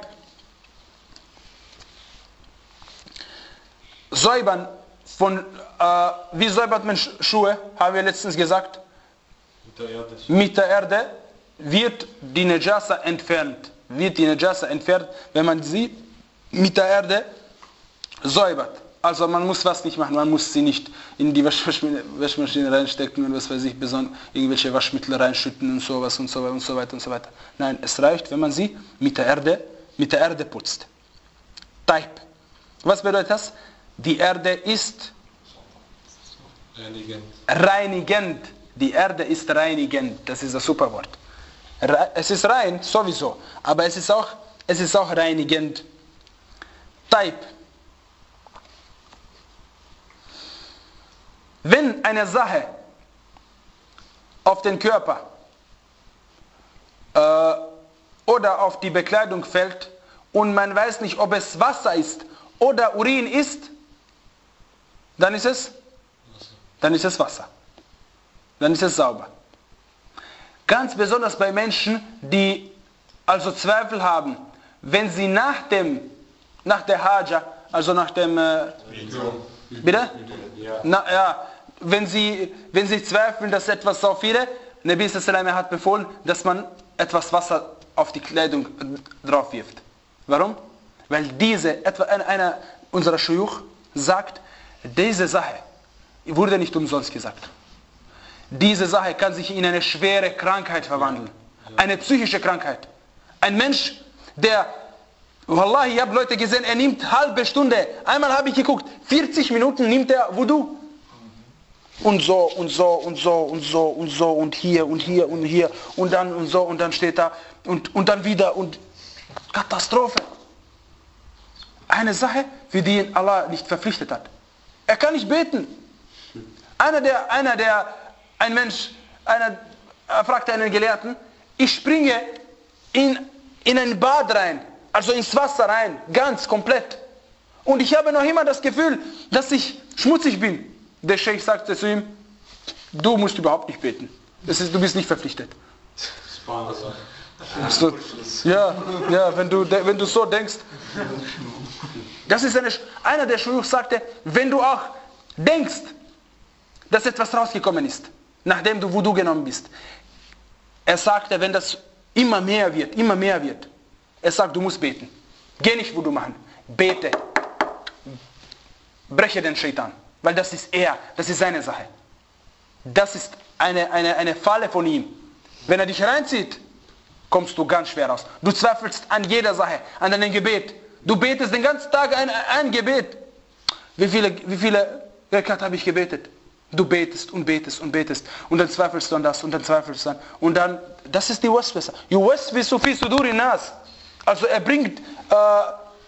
Säubern von, äh, wie säubert man Schuhe, haben wir letztens gesagt. Mit der Erde. Mit der Erde wird die Najasa entfernt. Wird die Najasa entfernt, wenn man sie mit der Erde säubert. Also man muss was nicht machen, man muss sie nicht in die Waschmaschine, Waschmaschine reinstecken und was weiß ich, besonders irgendwelche Waschmittel reinschütten und sowas und so weiter und so weiter und so weiter. Nein, es reicht, wenn man sie mit der Erde, mit der Erde putzt. Taib. Was bedeutet das? Die Erde ist reinigend. reinigend. Die Erde ist reinigend. Das ist das Superwort. Es ist rein, sowieso, aber es ist auch, es ist auch reinigend. Taib. Wenn eine Sache auf den Körper äh, oder auf die Bekleidung fällt und man weiß nicht, ob es Wasser ist oder Urin ist, dann ist es, dann ist es Wasser. Dann ist es sauber. Ganz besonders bei Menschen, die also Zweifel haben, wenn sie nach dem, nach der Haja, also nach dem, äh, bitte? Na, ja, wenn sie, wenn sie zweifeln, dass etwas auf ihre, Nabi sallallahu alaihi wasallam hat befohlen, dass man etwas Wasser auf die Kleidung drauf wirft. Warum? Weil diese, etwa einer unserer Schuyuch sagt, diese Sache wurde nicht umsonst gesagt. Diese Sache kann sich in eine schwere Krankheit verwandeln. Eine psychische Krankheit. Ein Mensch, der, Wallahi, ich habe Leute gesehen, er nimmt halbe Stunde. Einmal habe ich geguckt, vierzig Minuten nimmt er Wudu. Und so, und so, und so, und so, und so, und hier, und hier, und hier, und dann, und so, und dann steht da, und, und dann wieder, und Katastrophe. Eine Sache, für die ihn Allah nicht verpflichtet hat. Er kann nicht beten. Einer der, einer der, ein Mensch, einer, er fragte einen Gelehrten, ich springe in, in ein Bad rein, also ins Wasser rein, ganz komplett. Und ich habe noch immer das Gefühl, dass ich schmutzig bin. Der Sheikh sagte zu ihm, du musst überhaupt nicht beten. Das ist, du bist nicht verpflichtet. So, ja, ja, wenn du, wenn du so denkst. Das ist eine, einer der Schuyuch sagte, wenn du auch denkst, dass etwas rausgekommen ist, nachdem du Wudu genommen bist. Er sagte, wenn das immer mehr wird, immer mehr wird, er sagt, du musst beten. Geh nicht Wudu machen, bete. Breche den Shaitan, weil das ist er, das ist seine Sache. Das ist eine, eine, eine Falle von ihm. Wenn er dich reinzieht, kommst du ganz schwer raus. Du zweifelst an jeder Sache, an deinem Gebet. Du betest den ganzen Tag ein, ein Gebet. Wie viele, wie viele Rekat habe ich gebetet? Du betest und betest und betest und dann zweifelst du an das und dann zweifelst du an und dann, das ist die Waswasa. Yuwaswisu fi suduri nas. Also er bringt äh,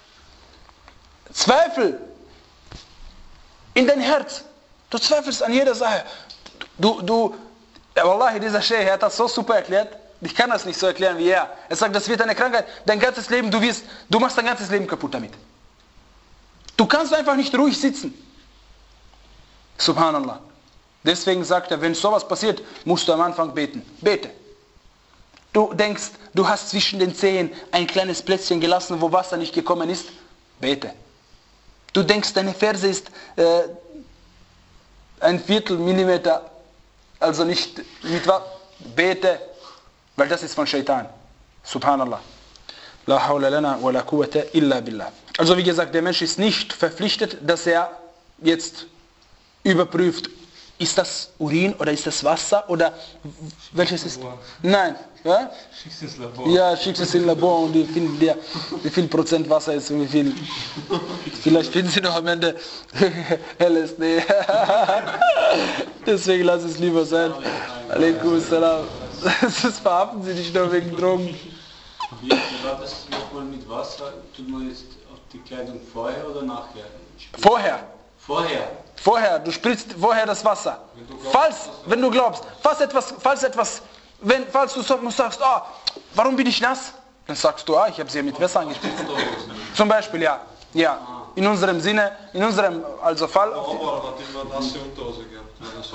Zweifel in dein Herz. Du zweifelst an jeder Sache. Du, du, ja, Wallahi, dieser Sheikh hat das so super erklärt. ich kann das nicht so erklären wie er. Er sagt, das wird eine Krankheit, dein ganzes Leben, du wirst, du machst dein ganzes Leben kaputt damit. Du kannst einfach nicht ruhig sitzen. Subhanallah. Deswegen sagt er, wenn sowas passiert, musst du am Anfang beten. Bete. Du denkst, du hast zwischen den Zehen ein kleines Plätzchen gelassen, wo Wasser nicht gekommen ist. Bete. Du denkst, deine Ferse ist äh, ein Viertel Millimeter, also nicht mit Wasser. Bete, weil das ist von Shaitan. Subhanallah. La hawla lana wa la quwwata illa billah. Also wie gesagt, der Mensch ist nicht verpflichtet, dass er jetzt überprüft, ist das Urin oder ist das Wasser oder welches ist? Nein. Ja? Schickst ins Labor. Ja, schickst es ins Labor und die finden dir, wie viel Prozent Wasser ist und wie viel. Vielleicht finden sie noch am Ende L S D. Deswegen lass es lieber sein. Alaikum salam. Das verhaften sie nicht nur wegen Drogen. Wie war das nochmal mit Wasser? Tut man jetzt auf die Kleidung vorher oder nachher? Vorher. Vorher. Vorher, du spritzt vorher das Wasser. Falls, wenn du glaubst, falls etwas, falls etwas, wenn, falls du so, sagst, ah, warum bin ich nass? Dann sagst du, ah, ich habe sie mit Wasser angespritzt. Zum Beispiel, ja, ja. In unserem Sinne, in unserem, also Fall. Der Omar hat immer nasse Unterhose gehabt, weil er so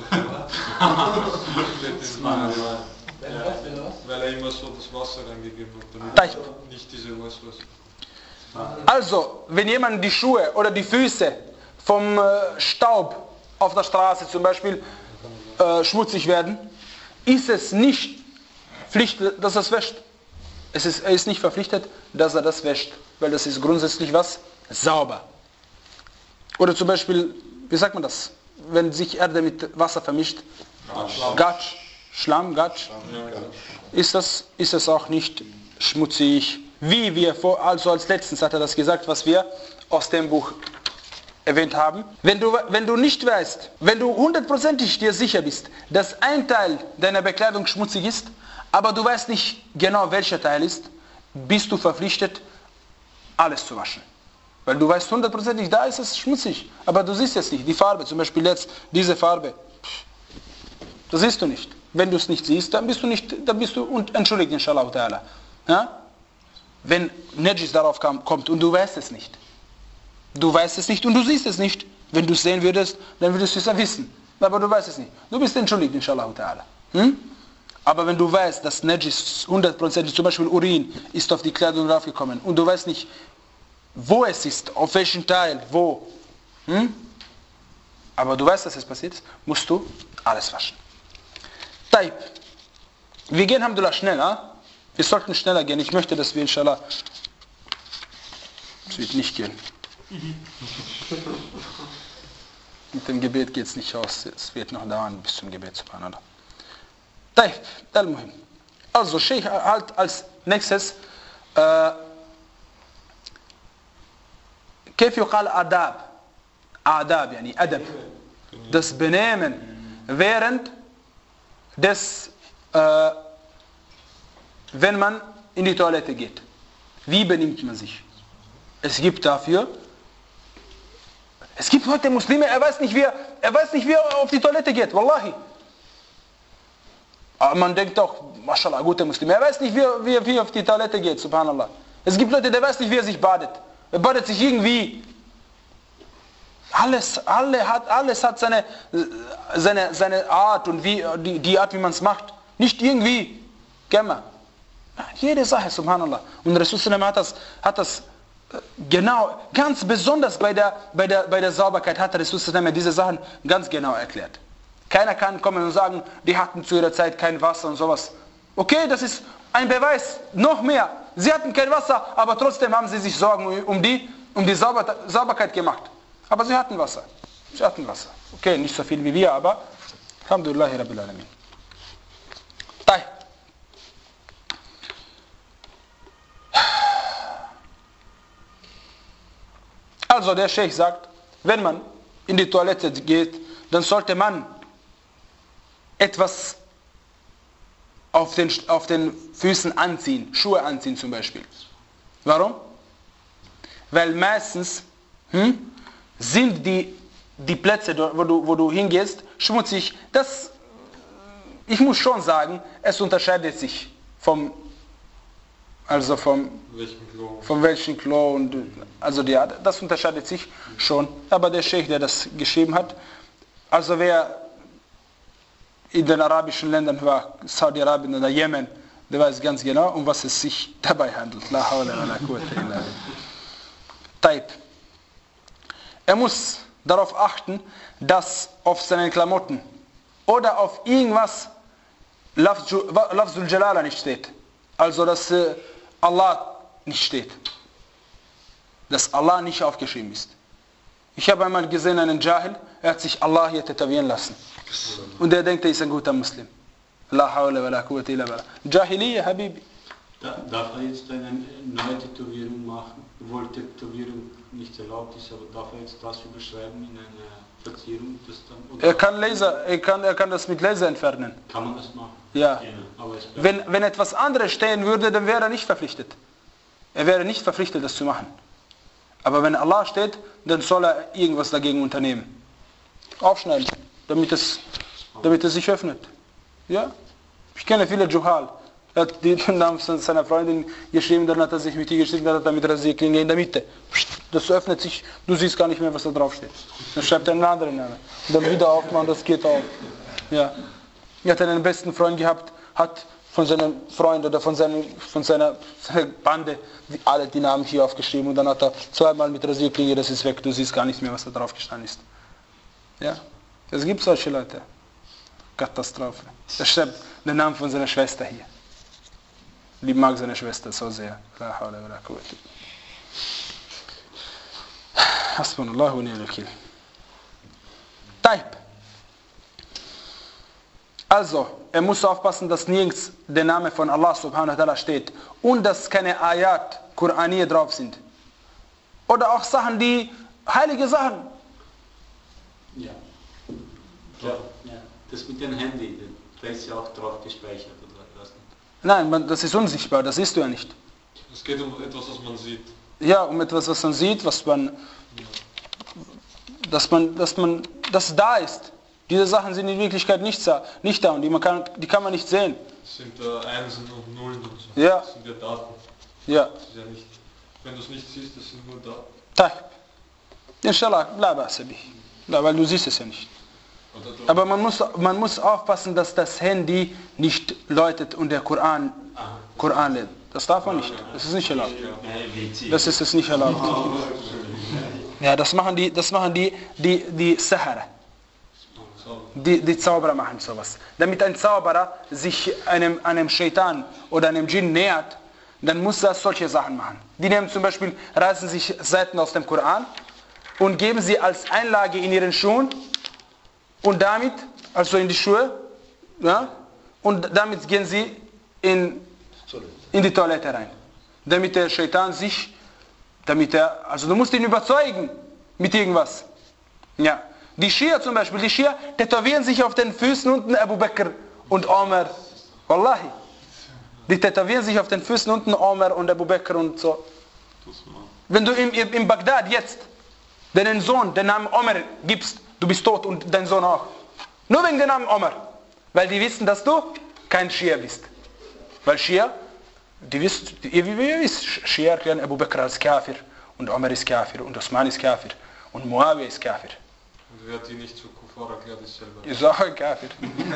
viel hat. Weil er immer so das Wasser reingegeben hat, damit nicht diese Wasser. Also, wenn jemand die Schuhe oder die Füße vom äh, Staub auf der Straße zum Beispiel äh, schmutzig werden, ist es nicht Pflicht, dass er es wäscht. Es ist, er ist nicht verpflichtet, dass er das wäscht, weil das ist grundsätzlich was? Sauber. Oder zum Beispiel, wie sagt man das, wenn sich Erde mit Wasser vermischt? Gatsch. Schlamm, Gatsch. Ist das, ist das auch nicht schmutzig? Wie wir, vor, also als letztens hat er das gesagt, was wir aus dem Buch erwähnt haben. Wenn du, wenn du nicht weißt, wenn du hundertprozentig dir sicher bist, dass ein Teil deiner Bekleidung schmutzig ist, aber du weißt nicht genau, welcher Teil ist, bist du verpflichtet, alles zu waschen. Weil du weißt hundertprozentig, da ist es schmutzig, aber du siehst es nicht. Die Farbe, zum Beispiel jetzt diese Farbe, das siehst du nicht. Wenn du es nicht siehst, dann bist du nicht, dann bist du und entschuldigt, inshallah ta'ala. Ja? Wenn Najis darauf kam, kommt und du weißt es nicht. Du weißt es nicht und du siehst es nicht. Wenn du es sehen würdest, dann würdest du es ja wissen. Aber du weißt es nicht. Du bist entschuldigt, inshallah ta'ala. Hm? Aber wenn du weißt, dass Najis hundertprozentig, zum Beispiel Urin, ist auf die Kleidung draufgekommen und du weißt nicht, wo es ist, auf welchem Teil, wo, hm? aber du weißt, dass es passiert ist, musst du alles waschen. Taib. Wir gehen, alhamdulillah, schneller. Wir sollten schneller gehen. Ich möchte, dass wir, inshallah, es wird nicht gehen. Mit dem Gebet geht es nicht aus. Es wird noch dauern bis zum Gebet. Subhanallah. Taib. Al-Muhim. Also, Sheikh halt als nächstes äh, كيف يقال آداب آداب يعني أدب das Benehmen während des äh, wenn man in die Toilette geht. Wie benimmt man sich? Es gibt dafür es gibt heute Muslime, er weiß nicht wie er, er weiß nicht wie er auf die Toilette geht, wallahi. Aber man denkt auch, mashallah, gute Muslime, er weiß nicht wie er, wie er, wie er auf die Toilette geht, subhanallah. Es gibt Leute, der weiß nicht wie er sich badet. Er badet sich irgendwie. Alles, alle hat, alles hat seine, seine, seine Art und wie, die, die Art, wie man es macht. Nicht irgendwie. Gemma. Jede Sache, subhanallah. Und Rasul hat das, hat das genau, ganz besonders bei der, bei der, bei der Sauberkeit hat Rasul diese Sachen ganz genau erklärt. Keiner kann kommen und sagen, die hatten zu ihrer Zeit kein Wasser und sowas. Okay, das ist ein Beweis, noch mehr. Sie hatten kein Wasser, aber trotzdem haben sie sich Sorgen um die, um die Sauber, Sauberkeit gemacht. Aber sie hatten Wasser. Sie hatten Wasser. Okay, nicht so viel wie wir, aber Alhamdulillahi Rabbil Alamin. Tai. Also der Sheikh sagt, wenn man in die Toilette geht, dann sollte man etwas auf den, auf den Füßen anziehen, Schuhe anziehen zum Beispiel. Warum? Weil meistens hm, sind die, die Plätze, wo du, wo du hingehst, schmutzig. Das, ich muss schon sagen, es unterscheidet sich vom, also vom, welchen Klo? von welchem Klo, und, also die, das unterscheidet sich schon. Aber der Sheikh, der das geschrieben hat, also wer in den arabischen Ländern war, Saudi-Arabien oder Jemen, der weiß ganz genau, um was es sich dabei handelt. La hawla wa la quwwata illa billah. Taib. Er muss darauf achten, dass auf seinen Klamotten oder auf irgendwas Lafzul Jalala nicht steht. Also dass äh, Allah nicht steht. Dass Allah nicht aufgeschrieben ist. Ich habe einmal gesehen einen Jahil, er hat sich Allah hier tätowieren lassen. Und er denkt, er ist ein guter Muslim. La hawla wa la quwwata illa billah. Jahiliya, Habibi. Da, darf er jetzt eine neue Tätowierung machen, obwohl Tätowierung nicht erlaubt ist, aber darf er jetzt das überschreiben in eine Verzierung? Das dann, er, kann Laser, er, kann, er kann das mit Laser entfernen. Kann man das machen? Ja. Ja, aber es wenn, wenn etwas anderes stehen würde, dann wäre er nicht verpflichtet. Er wäre nicht verpflichtet, das zu machen. Aber wenn Allah steht, dann soll er irgendwas dagegen unternehmen. Aufschneiden, damit es, damit es sich öffnet. Ja? Ich kenne viele Juhal. Er hat den Namen seiner Freundin geschrieben, dann hat er sich mit ihr geschrieben, dann hat er mit Rasierklinge in der Mitte. Das öffnet sich, du siehst gar nicht mehr, was da drauf steht. Dann schreibt er einen anderen Namen. Und dann wieder aufmachen, das geht auf. Ja. Er hat einen besten Freund gehabt, hat von seinem Freund oder von, seinem, von seiner, seiner Bande die, alle die Namen hier aufgeschrieben, und dann hat er zweimal mit Rasierklinge, das ist weg, du siehst gar nicht mehr, was da drauf gestanden ist. Ja. Es gibt solche Leute. Katastrophe. Er schreibt den Namen von seiner Schwester hier. Die mag seine Schwester so sehr. La hawla wa la quwwata. Hasbunallahu wa ni'mal wakeel. Taib. Also, er muss aufpassen, dass nirgends der Name von Allah subhanahu wa ta'ala steht und dass keine Ayat, Qur'aniye drauf sind. Oder auch Sachen, die heilige Sachen. Ja. Ja. Ja. Das mit dem Handy, da ist ja auch drauf gespeichert. Nein, man, das ist unsichtbar, das siehst du ja nicht. Es geht um etwas, was man sieht. Ja, um etwas, was man sieht, was man, dass man, dass man, das da ist. Diese Sachen sind in Wirklichkeit nicht da, nicht da und die, man kann, die kann man nicht sehen. Das sind äh, Einsen und Nullen und so. Ja. Das sind ja Daten. Ja. Das ist ja nicht, wenn du es nicht siehst, das sind nur Daten. Taib. Inshallah, la ba'sa bih. Weil du siehst es ja nicht. Aber man muss, man muss aufpassen, dass das Handy nicht läutet und der Koran, Koran lädt. Das darf man nicht. Das ist nicht erlaubt. Das ist es nicht erlaubt. Ja, das machen die, das machen die, die, die Sahara. Die, die Zauberer machen sowas. Damit ein Zauberer sich einem, einem Shaitan oder einem Djinn nähert, dann muss er solche Sachen machen. Die nehmen zum Beispiel, reißen sich Seiten aus dem Koran und geben sie als Einlage in ihren Schuhen. Und damit, also in die Schuhe, ja, und damit gehen sie in, in die Toilette rein. Damit der Shaitan sich, damit er, also du musst ihn überzeugen mit irgendwas. Ja. Die Schia zum Beispiel, die Schia tätowieren sich auf den Füßen unten Abu Bakr und Omar. Wallahi. Die tätowieren sich auf den Füßen unten Omar und Abu Bakr und so. Wenn du in, in Bagdad jetzt deinen Sohn den Namen Omar gibst, du bist tot und dein Sohn auch. Nur wegen dem Namen Omar. Weil die wissen, dass du kein Schia bist. Weil Schia, die wissen, ihr, ihr wisst, Schia erklären Abu Bakr als Kafir und Omar ist Kafir und Osman ist Kafir und Muawiyah ist Kafir. Und wer hat die nicht zu Kufar erklärt, ist selber. Ist auch ein Kafir.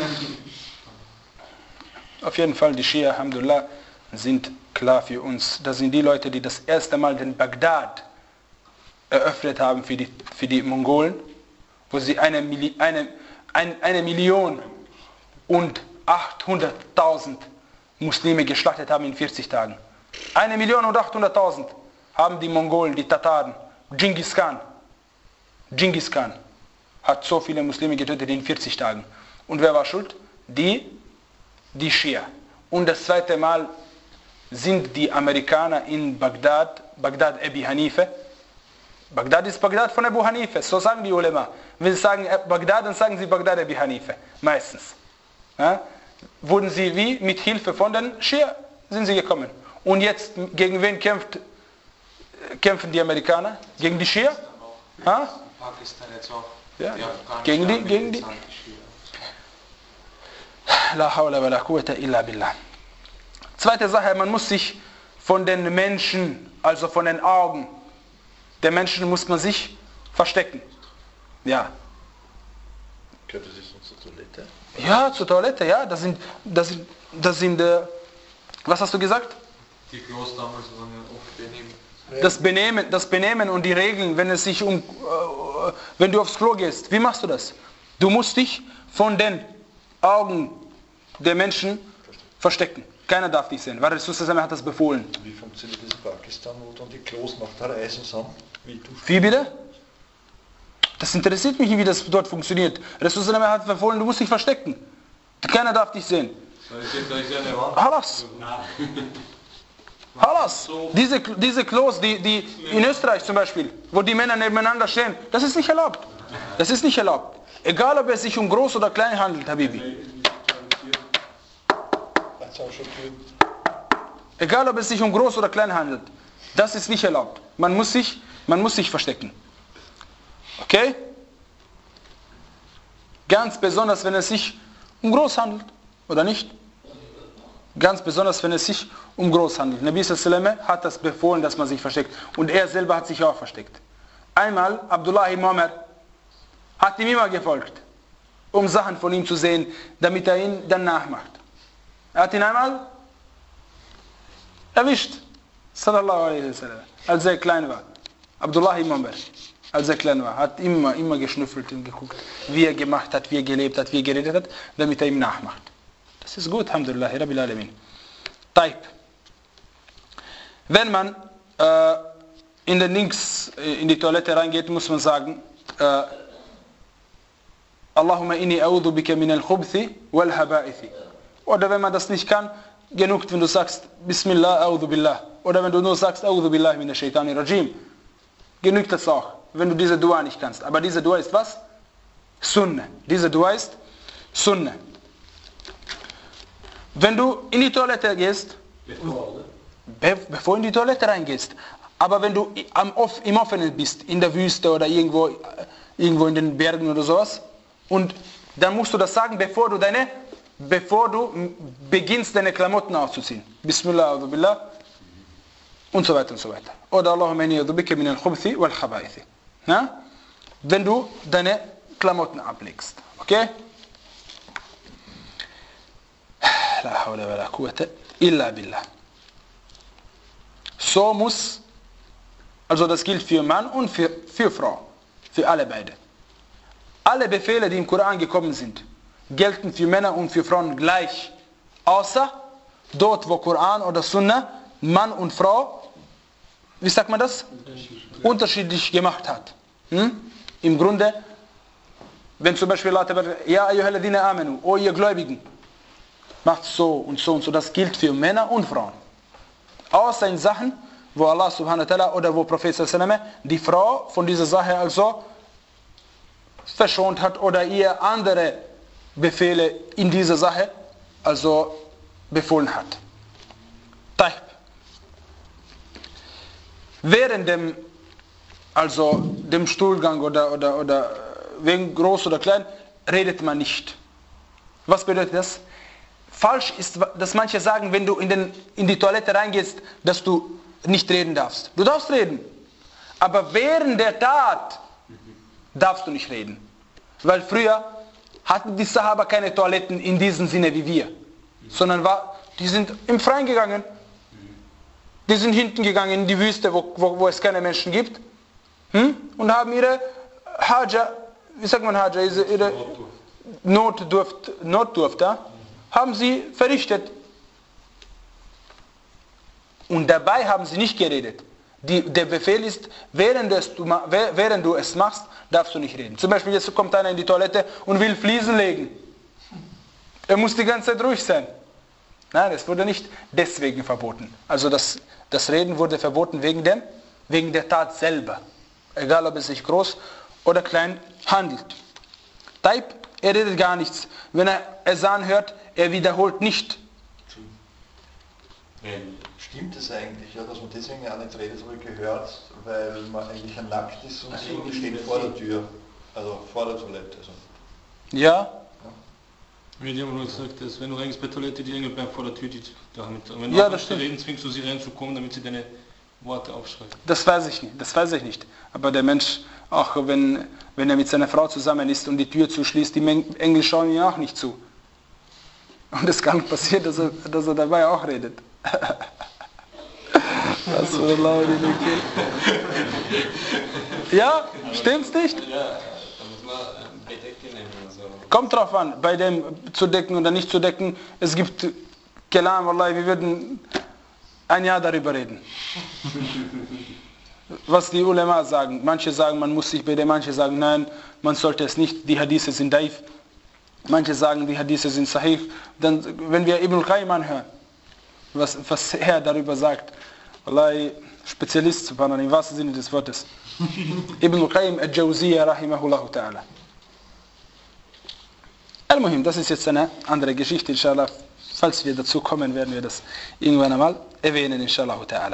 Auf jeden Fall, die Schia, Alhamdulillah, sind klar für uns. Das sind die Leute, die das erste Mal den Bagdad eröffnet haben für die, für die Mongolen, wo sie eine, eine, eine, eine Million und achthunderttausend Muslime geschlachtet haben in vierzig Tagen. Eine Million und achthunderttausend haben die Mongolen, die Tataren, Genghis Khan. Genghis Khan hat so viele Muslime getötet in vierzig Tagen. Und wer war schuld? Die, die Schia. Und das zweite Mal sind die Amerikaner in Bagdad, Bagdad Abi Hanife. Bagdad ist Bagdad von Abu Hanife, so sagen die Ulema. Wenn sie sagen Bagdad, dann sagen sie Bagdad Abi Hanife, meistens. Ja? Wurden sie wie? Mit Hilfe von den Schia sind sie gekommen. Und jetzt, gegen wen kämpft, kämpfen die Amerikaner? Gegen die Schia? Ha? Pakistan jetzt auch. Ja. Gegen die, gegen die. La hawla wa la quwwata illa billah. Zweite Sache, man muss sich von den Menschen, also von den Augen der Menschen muss man sich verstecken. Ja. Gehört das jetzt noch zur Toilette? Ja, zur Toilette, ja. Das sind, das sind, das sind äh, was hast du gesagt? Die Klos damals waren ja oft benehmen. Das Benehmen, das Benehmen und die Regeln, wenn es sich um, äh, wenn du aufs Klo gehst, wie machst du das? Du musst dich von den Augen der Menschen verstecken. Keiner darf dich sehen, weil Jesus hat das befohlen. Wie funktioniert das in Pakistan, wo dann die Klos nach der Eisen sind? Wie, wie bitte? Das interessiert mich nicht, wie das dort funktioniert. Jesus hat befohlen, du musst dich verstecken. Keiner darf dich sehen. Da ist, da ist ja eine Wand. Halas. Halas. Diese, diese Klos, die, die in Österreich zum Beispiel, wo die Männer nebeneinander stehen, das ist nicht erlaubt. Das ist nicht erlaubt. Egal, ob es sich um groß oder klein handelt, Habibi. Egal, ob es sich um groß oder klein handelt. Das ist nicht erlaubt. Man muss sich, man muss sich verstecken. Okay? Ganz besonders, wenn es sich um groß handelt. Oder nicht? Ganz besonders, wenn es sich um groß handelt. Nabi sallallahu alaihi wasallam hat das befohlen, dass man sich versteckt. Und er selber hat sich auch versteckt. Einmal, Abdullah ibn Umar hat ihm immer gefolgt, um Sachen von ihm zu sehen, damit er ihn dann nachmacht. Er hat ihn einmal erwischt, sallallahu alaihi wasallam, als er klein war. Abdullah ibn Umar, als er klein war, hat immer, immer geschnüffelt und geguckt, wie er gemacht hat, wie er gelebt hat, wie er geredet hat, damit er ihm nachmacht. Das ist gut, alhamdulillah, rabbil alamin. Taib. Wenn man äh, in den Links, in die Toilette reingeht, muss man sagen, äh, Allahumma inni a'udhu bika min al-khubthi wal-haba'ithi. Oder wenn man das nicht kann, genug, wenn du sagst Bismillah, a'udhu billah. Oder wenn du nur sagst a'udhu billah min ash-shaytani rajim. Genügt das auch, wenn du diese Dua nicht kannst. Aber diese Dua ist was? Sunna. Diese Dua ist Sunna. Wenn du in die Toilette gehst, bevor, be bevor in die Toilette reingehst, aber wenn du am, im Offenen bist, in der Wüste oder irgendwo, irgendwo in den Bergen oder sowas, und dann musst du das sagen, bevor du deine, bevor du beginnst, deine Klamotten auszuziehen. Bismillah, a'udhu billah, und so weiter und so weiter. Oder Allahumma inni a'udhu bika min al-khubthi wal-khaba'ithi. Wenn du deine Klamotten ablegst. Okay? La hawla wa la quwwata illa billah. So muss, also das gilt für Mann und für, für Frau. Für alle beide. Alle Befehle, die im Koran gekommen sind, gelten für Männer und für Frauen gleich. Außer dort, wo Koran oder Sunna Mann und Frau, wie sagt man das? Unterschiedlich gemacht hat. Hm? Im Grunde, wenn zum Beispiel Allah sagt, ja, ayyuhalladhina amanu, o ihr Gläubigen, macht so und so und so. Das gilt für Männer und Frauen. Außer in Sachen, wo Allah subhanahu wa ta'ala oder wo Prophet sallallahu alaihi wasallam die Frau von dieser Sache also verschont hat oder ihr andere Befehle in dieser Sache also befohlen hat. Taib. Während dem also dem Stuhlgang oder, oder, oder wegen groß oder klein redet man nicht. Was bedeutet das? Falsch ist, dass manche sagen, wenn du in, den, in die Toilette reingehst, dass du nicht reden darfst. Du darfst reden. Aber während der Tat darfst du nicht reden. Weil früher hatten die Sahaba keine Toiletten in diesem Sinne wie wir. Sondern war, die sind im Freien gegangen. Die sind hinten gegangen in die Wüste, wo, wo, wo es keine Menschen gibt. Hm? Und haben ihre Haja, wie sagt man Haja, ihre Notdurft, Notdurft, ja? Haben sie verrichtet. Und dabei haben sie nicht geredet. Die, der Befehl ist, während, es du, während du es machst, darfst du nicht reden. Zum Beispiel, jetzt kommt einer in die Toilette und will Fliesen legen. Er muss die ganze Zeit ruhig sein. Nein, das wurde nicht deswegen verboten. Also das, das Reden wurde verboten wegen, dem, wegen der Tat selber. Egal, ob es sich groß oder klein handelt. Taib, er redet gar nichts. Wenn er Esan hört, er wiederholt nicht. Stimmt es eigentlich, ja, dass man deswegen auch nicht redet, habe ich gehört, weil man eigentlich nackt ist und so steht vor der Tür, also vor der Toilette. Also. Ja, Mir hat jemand nur gesagt, dass wenn du reingehst bei Toilette, die Engel bleiben vor der Tür, die damit. Wenn du Ja, ja, das stimmt. reden, zwingst du sie reinzukommen, damit sie deine Worte aufschreiben. Das weiß ich nicht, das weiß ich nicht. Aber der Mensch, auch wenn, wenn er mit seiner Frau zusammen ist und die Tür zuschließt, die Engel schauen ihm auch nicht zu. Und es kann passieren, dass er, dass er dabei auch redet. Was für eine Laune die Ja, stimmt's nicht? Ja, da muss man Bedecken nehmen und so. Kommt drauf an, bei dem zu decken oder nicht zu decken. Es gibt Kelam, Wallahi, wir würden ein Jahr darüber reden. Was die Ulema sagen. Manche sagen, man muss sich bedecken, manche sagen, nein, man sollte es nicht. Die Hadithe sind daif. Manche sagen, die Hadithe sind sahih. Dann, wenn wir Ibn al-Qayyim anhören, was, was er darüber sagt, Wallahi, Spezialist, subhanallah, im wahrsten Sinne des Wortes. Ibn al-Qayyim al-Jawziyya rahimahullah ta'ala. Al-Muhim, das ist jetzt eine andere Geschichte, inshallah. Falls wir dazu kommen, werden wir das irgendwann einmal erwähnen, inshallah ta'ala.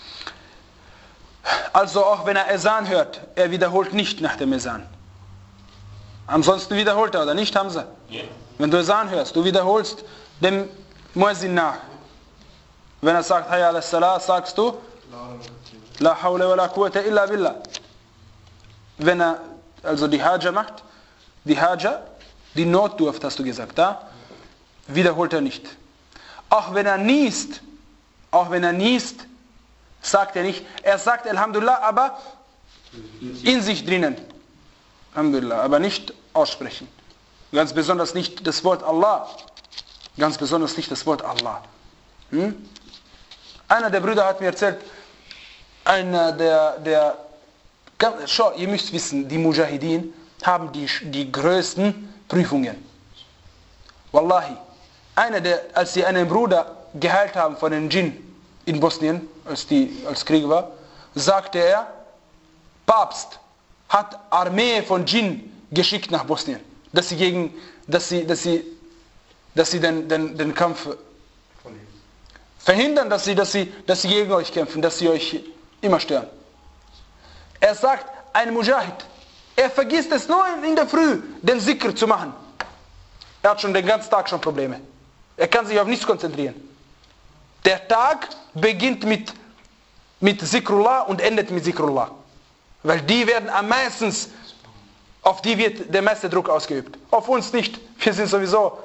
Also auch wenn er Esan hört, er wiederholt nicht nach dem Esan. Ansonsten wiederholt er, oder nicht, Hamza? Yeah. Wenn du Esan hörst, du wiederholst dem Muezzin nach. Wenn er sagt, Hayya ala-Salah, sagst du, La hawla wa la quwwata illa billah. Wenn er also die Haja macht, die Haja, die Notdurft hast du gesagt, da wiederholt er nicht. Auch wenn er niest, auch wenn er niest, sagt er nicht, er sagt Alhamdulillah, aber in sich drinnen. Alhamdulillah, aber nicht aussprechen. Ganz besonders nicht das Wort Allah. Ganz besonders nicht das Wort Allah. Hm? Einer der Brüder hat mir erzählt, einer der, der, schau, ihr müsst wissen, die Mujahideen haben die, die größten Prüfungen. Wallahi, einer der, als sie einen Bruder geheilt haben von den Djinn in Bosnien, als, die, als Krieg war, sagte er, Papst hat Armee von Djinn geschickt nach Bosnien, dass sie gegen, dass sie, dass sie, dass sie den, den, den Kampf verhindern, dass sie, dass sie, dass sie gegen euch kämpfen, dass sie euch immer stören. Er sagt, ein Mujahid, er vergisst es nur in der Früh, den Zikr zu machen. Er hat schon den ganzen Tag schon Probleme. Er kann sich auf nichts konzentrieren. Der Tag beginnt mit, mit Zikrullah und endet mit Zikrullah. Weil die werden am meisten, auf die wird der meiste Druck ausgeübt. Auf uns nicht. Wir sind sowieso,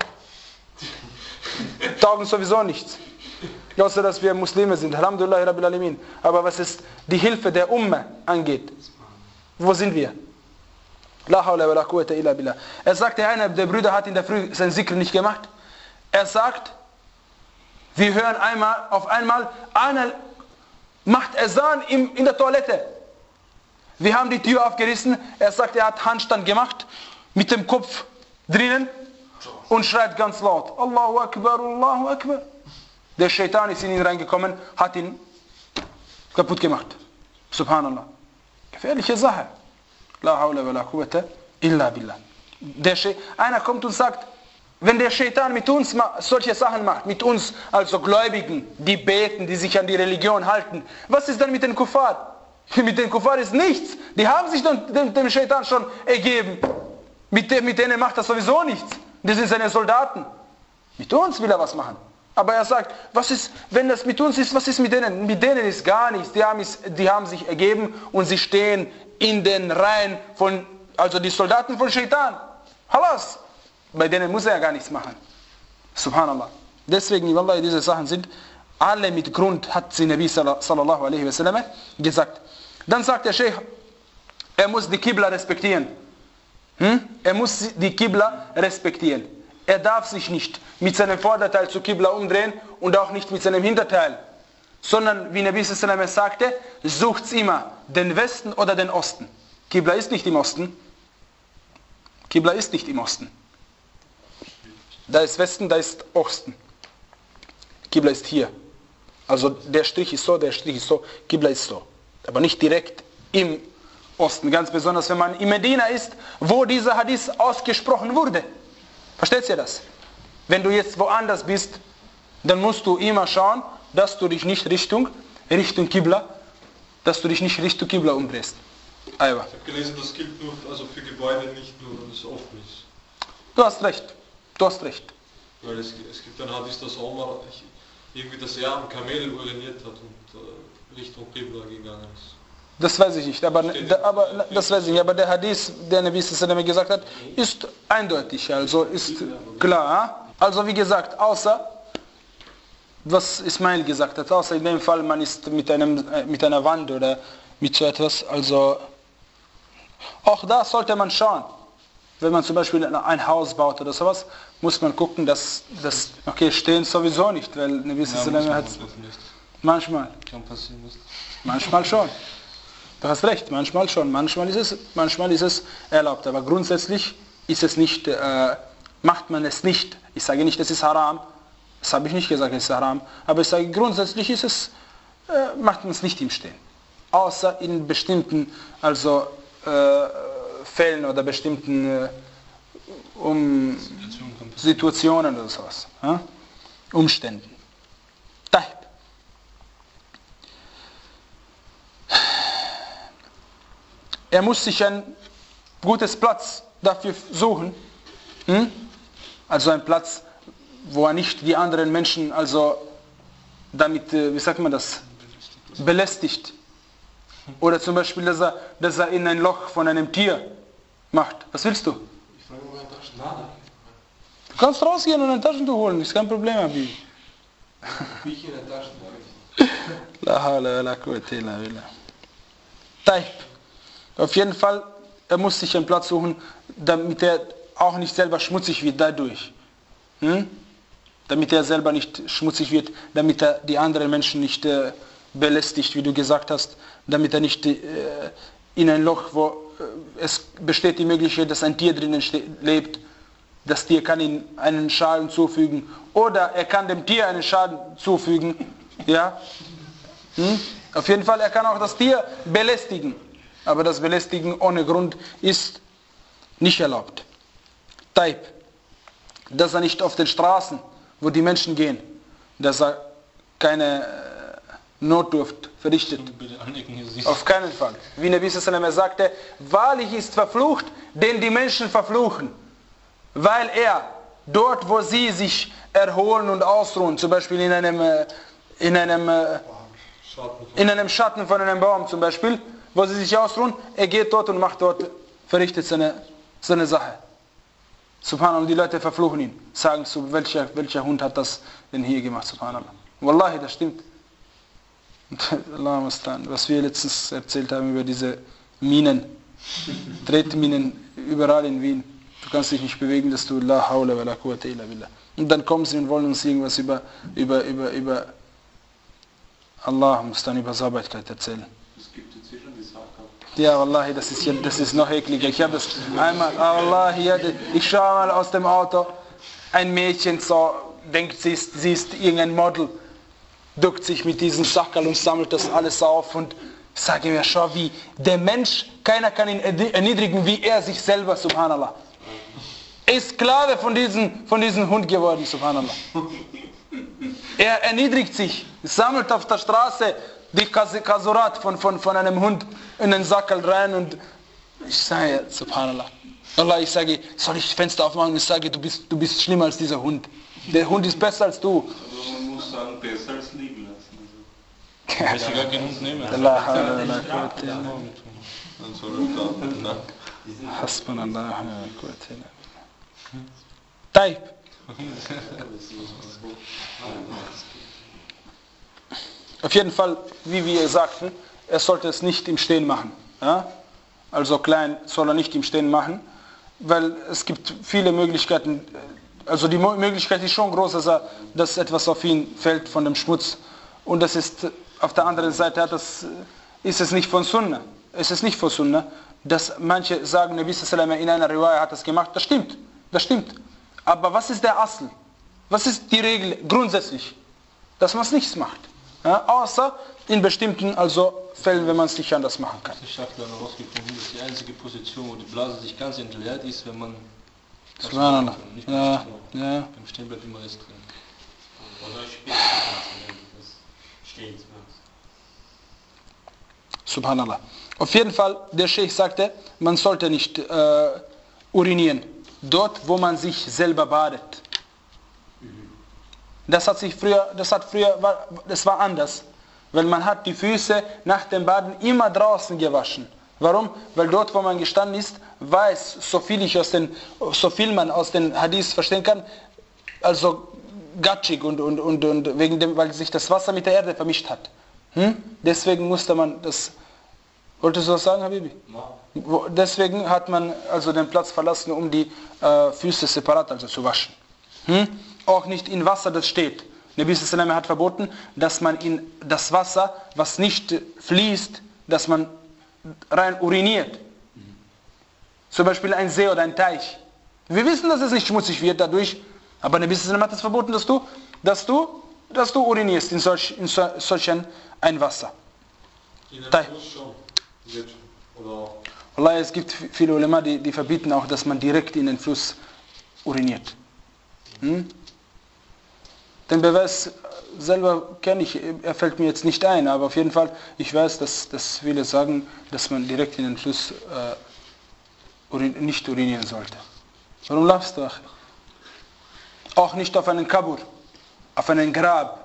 taugen sowieso nichts. Außer dass wir Muslime sind. Alhamdulillah Rabbil Alamin. Aber was es die Hilfe der Ummah angeht, wo sind wir? La hawla wa la quwwata illa billah. Er sagt, einer der Brüder hat in der Früh sein Zikr nicht gemacht. Er sagt, wir hören einmal, auf einmal, einer macht Esan in, in der Toilette. Wir haben die Tür aufgerissen. Er sagt, er hat Handstand gemacht, mit dem Kopf drinnen und schreit ganz laut, Allahu Akbar, Allahu Akbar. Der Shaitan ist in ihn reingekommen, hat ihn kaputt gemacht. Subhanallah. Gefährliche Sache. La hawla wa la quwwata illa billah. Der Einer kommt und sagt, wenn der Shaitan mit uns solche Sachen macht, mit uns, also Gläubigen, die beten, die sich an die Religion halten, was ist dann mit den Kuffar? Mit den Kuffar ist nichts. Die haben sich dem, dem Shaitan schon ergeben. Mit, dem, mit denen macht er sowieso nichts. Die sind seine Soldaten. Mit uns will er was machen. Aber er sagt, was ist, wenn das mit uns ist, was ist mit denen? Mit denen ist gar nichts. Die haben, die haben sich ergeben und sie stehen in den Reihen von, also die Soldaten von Shaitan. Halas. Bei denen muss er ja gar nichts machen. Subhanallah. Deswegen, Wallah, diese Sachen sind alle mit Grund, hat sie Nabi sallallahu alaihi wasallam gesagt. Dann sagt der Sheikh, er muss die Qibla respektieren. Hm? Er muss die Qibla respektieren. Er darf sich nicht mit seinem Vorderteil zu Qibla umdrehen und auch nicht mit seinem Hinterteil. Sondern, wie Nabi sallallahu alaihi wasallam sagte, sucht immer den Westen oder den Osten. Qibla ist nicht im Osten. Qibla ist nicht im Osten. Da ist Westen, da ist Osten. Qibla ist hier. Also der Strich ist so, der Strich ist so, Qibla ist so. Aber nicht direkt im Osten. Ganz besonders, wenn man in Medina ist, wo dieser Hadith ausgesprochen wurde. Versteht ihr das? Wenn du jetzt woanders bist, dann musst du immer schauen, dass du dich nicht Richtung, Richtung Qibla, dass du dich nicht Richtung Qibla umdrehst. Aywa. Ich habe gelesen, das gilt nur also für Gebäude, nicht nur, wenn es offen ist. Du hast recht. Du hast recht. Weil es, es gibt einen Hadith, dass Omar irgendwie, dass er am Kamel uriniert hat und äh, Richtung Qibla gegangen ist. Das weiß ich nicht, aber, aber das weiß ich nicht. Aber der Hadith, der Nabi sallallahu gesagt hat, ist eindeutig, also ist klar. Also wie gesagt, außer, was Ismail gesagt hat, außer in dem Fall, man ist mit, einem, mit einer Wand oder mit so etwas, also auch da sollte man schauen. Wenn man zum Beispiel ein Haus baut oder sowas, muss man gucken, dass das, okay, stehen sowieso nicht, weil Nabi sallallahu hat, manchmal, kann passieren, muss. manchmal schon. Du hast recht, manchmal schon, manchmal ist es, manchmal ist es erlaubt, aber grundsätzlich ist es nicht, äh, macht man es nicht. Ich sage nicht, es ist haram, das habe ich nicht gesagt, es ist haram, aber ich sage, grundsätzlich ist es, äh, macht man es nicht im Stehen. Außer in bestimmten, also äh, Fällen oder bestimmten äh, um Situationen oder sowas, ja? Umständen. Taib. Er muss sich ein gutes Platz dafür suchen, hm? Also ein Platz, wo er nicht die anderen Menschen, also damit, wie sagt man das, belästigt. Oder zum Beispiel, dass er, dass er in ein Loch von einem Tier macht. Was willst du? Ich frage mal ein Taschentuch. Du kannst rausgehen und ein Taschentuch holen, ist kein Problem, Abi. Wie ich in ein Taschentuch. La hawla la quwwata illa billah. Taib. Auf jeden Fall, er muss sich einen Platz suchen, damit er auch nicht selber schmutzig wird dadurch. Hm? Damit er selber nicht schmutzig wird, damit er die anderen Menschen nicht äh, belästigt, wie du gesagt hast, damit er nicht äh, in ein Loch, wo äh, es besteht die Möglichkeit, dass ein Tier drinnen lebt, das Tier kann ihm einen Schaden zufügen oder er kann dem Tier einen Schaden zufügen. Ja? Hm? Auf jeden Fall, er kann auch das Tier belästigen. Aber das Belästigen ohne Grund ist nicht erlaubt. Taib. Dass er nicht auf den Straßen, wo die Menschen gehen, dass er keine Notdurft verrichtet. Auf keinen Fall. Wie Nabi sallallahu alaihi wasallam sagte, wahrlich ist verflucht, den die Menschen verfluchen, weil er dort, wo sie sich erholen und ausruhen, zum Beispiel in einem, in einem, in einem Schatten von einem Baum zum Beispiel, wo sie sich ausruhen, er geht dort und macht dort, verrichtet seine, seine Sache. Subhanallah, die Leute verfluchen ihn, sagen so, welcher, welcher Hund hat das denn hier gemacht, Subhanallah. Wallahi, das stimmt. Was wir letztens erzählt haben über diese Minen, Tretminen überall in Wien. Du kannst dich nicht bewegen, dass du La hawla wa la quwwata illa billah. Und dann kommen sie und wollen uns irgendwas über, über, über, über Allah, muss dann über Sauberkeit erzählen. Es gibt inzwischen die Sache. Ja, Wallahi, das ist, das ist noch ekliger. Ich habe das einmal, Wallahi, ich schaue mal aus dem Auto, ein Mädchen so, denkt, sie ist, sie ist irgendein Model, duckt sich mit diesem Sackerl und sammelt das alles auf und ich sage mir, schau wie, der Mensch, keiner kann ihn erniedrigen wie er sich selber, Subhanallah. Er ist Sklave von diesem, von diesem Hund geworden, Subhanallah. Er erniedrigt sich, sammelt auf der Straße die Kasurat von, von, von einem Hund in den Sackerl rein und ich sage, Subhanallah. Allah, ich sage, soll ich Fenster aufmachen und ich sage, du bist, du bist schlimmer als dieser Hund. Der Hund ist besser als du. Also man muss sagen, besser als liegen lassen. Also. Ja, ich gar keinen Hund nehmen. Allah, Allah, Dann soll er da, ne? Hasbunallah, Taib. Auf jeden Fall, wie wir sagten, er sollte es nicht im Stehen machen. Ja? Also klein soll er nicht im Stehen machen, weil es gibt viele Möglichkeiten. Also die Möglichkeit ist schon groß, dass, er, dass etwas auf ihn fällt von dem Schmutz. Und das ist auf der anderen Seite, das ist es nicht von Sunnah. Es ist nicht von Sunnah, dass manche sagen, Nabi sallallahu alaihi wasallam in einer Riwaya hat das gemacht. Das stimmt, das stimmt. Aber was ist der Asl? Was ist die Regel grundsätzlich? Dass man es nichts macht. Ja, außer in bestimmten also Fällen, wenn man es nicht anders machen kann. Ich habe dann herausgefunden, dass die einzige Position, wo die Blase sich ganz entleert, ist, wenn man Subhanallah. Ja, ja. beim Stehen bleibt immer Rest drin. Oder spielt das Stehen. Subhanallah. Auf jeden Fall, der Sheikh sagte, man sollte nicht äh, urinieren dort, wo man sich selber badet. Das hat sich früher, das hat früher, das war anders. Weil man hat die Füße nach dem Baden immer draußen gewaschen. Warum? Weil dort, wo man gestanden ist, weiß, so viel ich aus den, so viel man aus den Hadiths verstehen kann, also gatschig und, und, und, und wegen dem, weil sich das Wasser mit der Erde vermischt hat. Hm? Deswegen musste man das. Wolltest du was sagen, Habibi? No. Deswegen hat man also den Platz verlassen, um die äh, Füße separat also zu waschen. Hm? Auch nicht in Wasser, das steht. Nabi sallallahu hat verboten, dass man in das Wasser, was nicht fließt, dass man rein uriniert. Zum Beispiel ein See oder ein Teich. Wir wissen, dass es nicht schmutzig wird dadurch, aber Nabi sallallahu hat es verboten, dass du, dass du, dass du urinierst in solch, in so, solchen ein Wasser. In einem Fluss schon. Jetzt. Oder? Allah, es gibt viele Ulema, die, die verbieten auch, dass man direkt in den Fluss uriniert. Hm? Den Beweis selber kenne ich, er fällt mir jetzt nicht ein, aber auf jeden Fall, ich weiß, dass, dass viele sagen, dass man direkt in den Fluss äh, urin, nicht urinieren sollte. Warum lachst du? Auch nicht auf einen Kabur, auf einen Grab.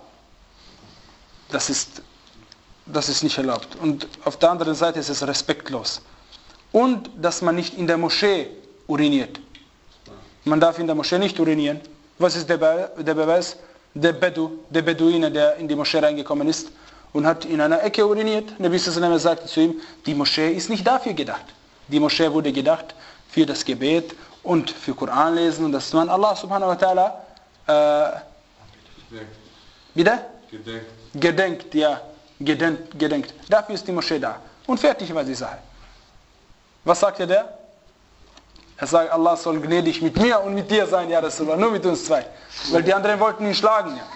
Das ist, das ist nicht erlaubt. Und auf der anderen Seite ist es respektlos. Und dass man nicht in der Moschee uriniert. Man darf in der Moschee nicht urinieren. Was ist der, Be- der Beweis? Der Bedu, der Beduine, der in die Moschee reingekommen ist und hat in einer Ecke uriniert. Nabi sallallahu alaihi wasallam sagte zu ihm, die Moschee ist nicht dafür gedacht. Die Moschee wurde gedacht für das Gebet und für Koran lesen und dass man Allah subhanahu wa ta'ala äh, wieder? Gedenkt. Gedenkt, ja. Gedenkt, gedenkt. Dafür ist die Moschee da. Und fertig war die Sache. Was sagte der? Er sagt, Allah soll gnädig mit mir und mit dir sein, ja Rasulullah, nur mit uns zwei. Weil die anderen wollten ihn schlagen. Ja.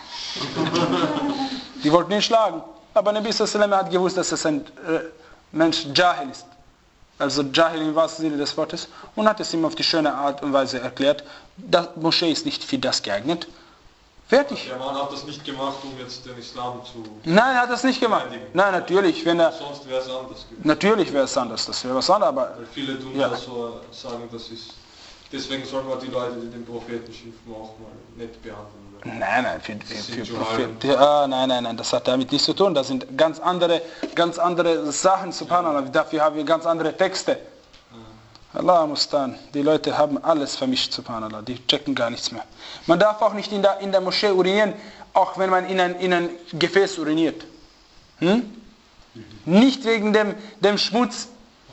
Die wollten ihn schlagen. Aber Nabi sallallahu alaihi wasallam hat gewusst, dass es ein äh, Mensch Jahil ist. Also Jahil im wahrsten Sinne des Wortes. Und hat es ihm auf die schöne Art und Weise erklärt, dass Moschee ist nicht für das geeignet. Fertig. Der Mann hat das nicht gemacht, um jetzt den Islam zu... Nein, er hat das nicht gemacht. Nein, natürlich. Wenn er, Sonst wäre es anders gewesen. Natürlich wäre es anders. Das wäre was anderes, aber... Weil viele tun ja. das so, sagen, das ist... Deswegen sollen wir die Leute, die den Propheten schimpfen, auch mal nett behandeln. Oder? Nein, nein, für, für, für Propheten. Ja, nein, nein, nein, das hat damit nichts zu tun. Das sind ganz andere, ganz andere Sachen, subhanallah. Dafür haben wir ganz andere Texte. Allah mustan. Die Leute haben alles vermischt, subhanallah. Die checken gar nichts mehr. Man darf auch nicht in der, in der Moschee urinieren, auch wenn man in ein, in ein Gefäß uriniert. Hm? Nicht wegen dem, dem Schmutz.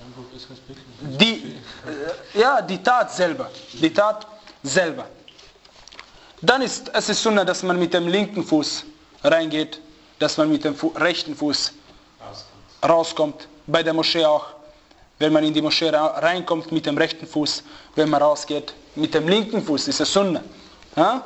Die, äh, ja, die Tat selber. Die Tat selber. Dann ist es ist Sunna, dass man mit dem linken Fuß reingeht, dass man mit dem Fu- rechten Fuß rauskommt. Bei der Moschee auch. Wenn man in die Moschee reinkommt mit dem rechten Fuß, wenn man rausgeht mit dem linken Fuß, ist es Sunna. Ja?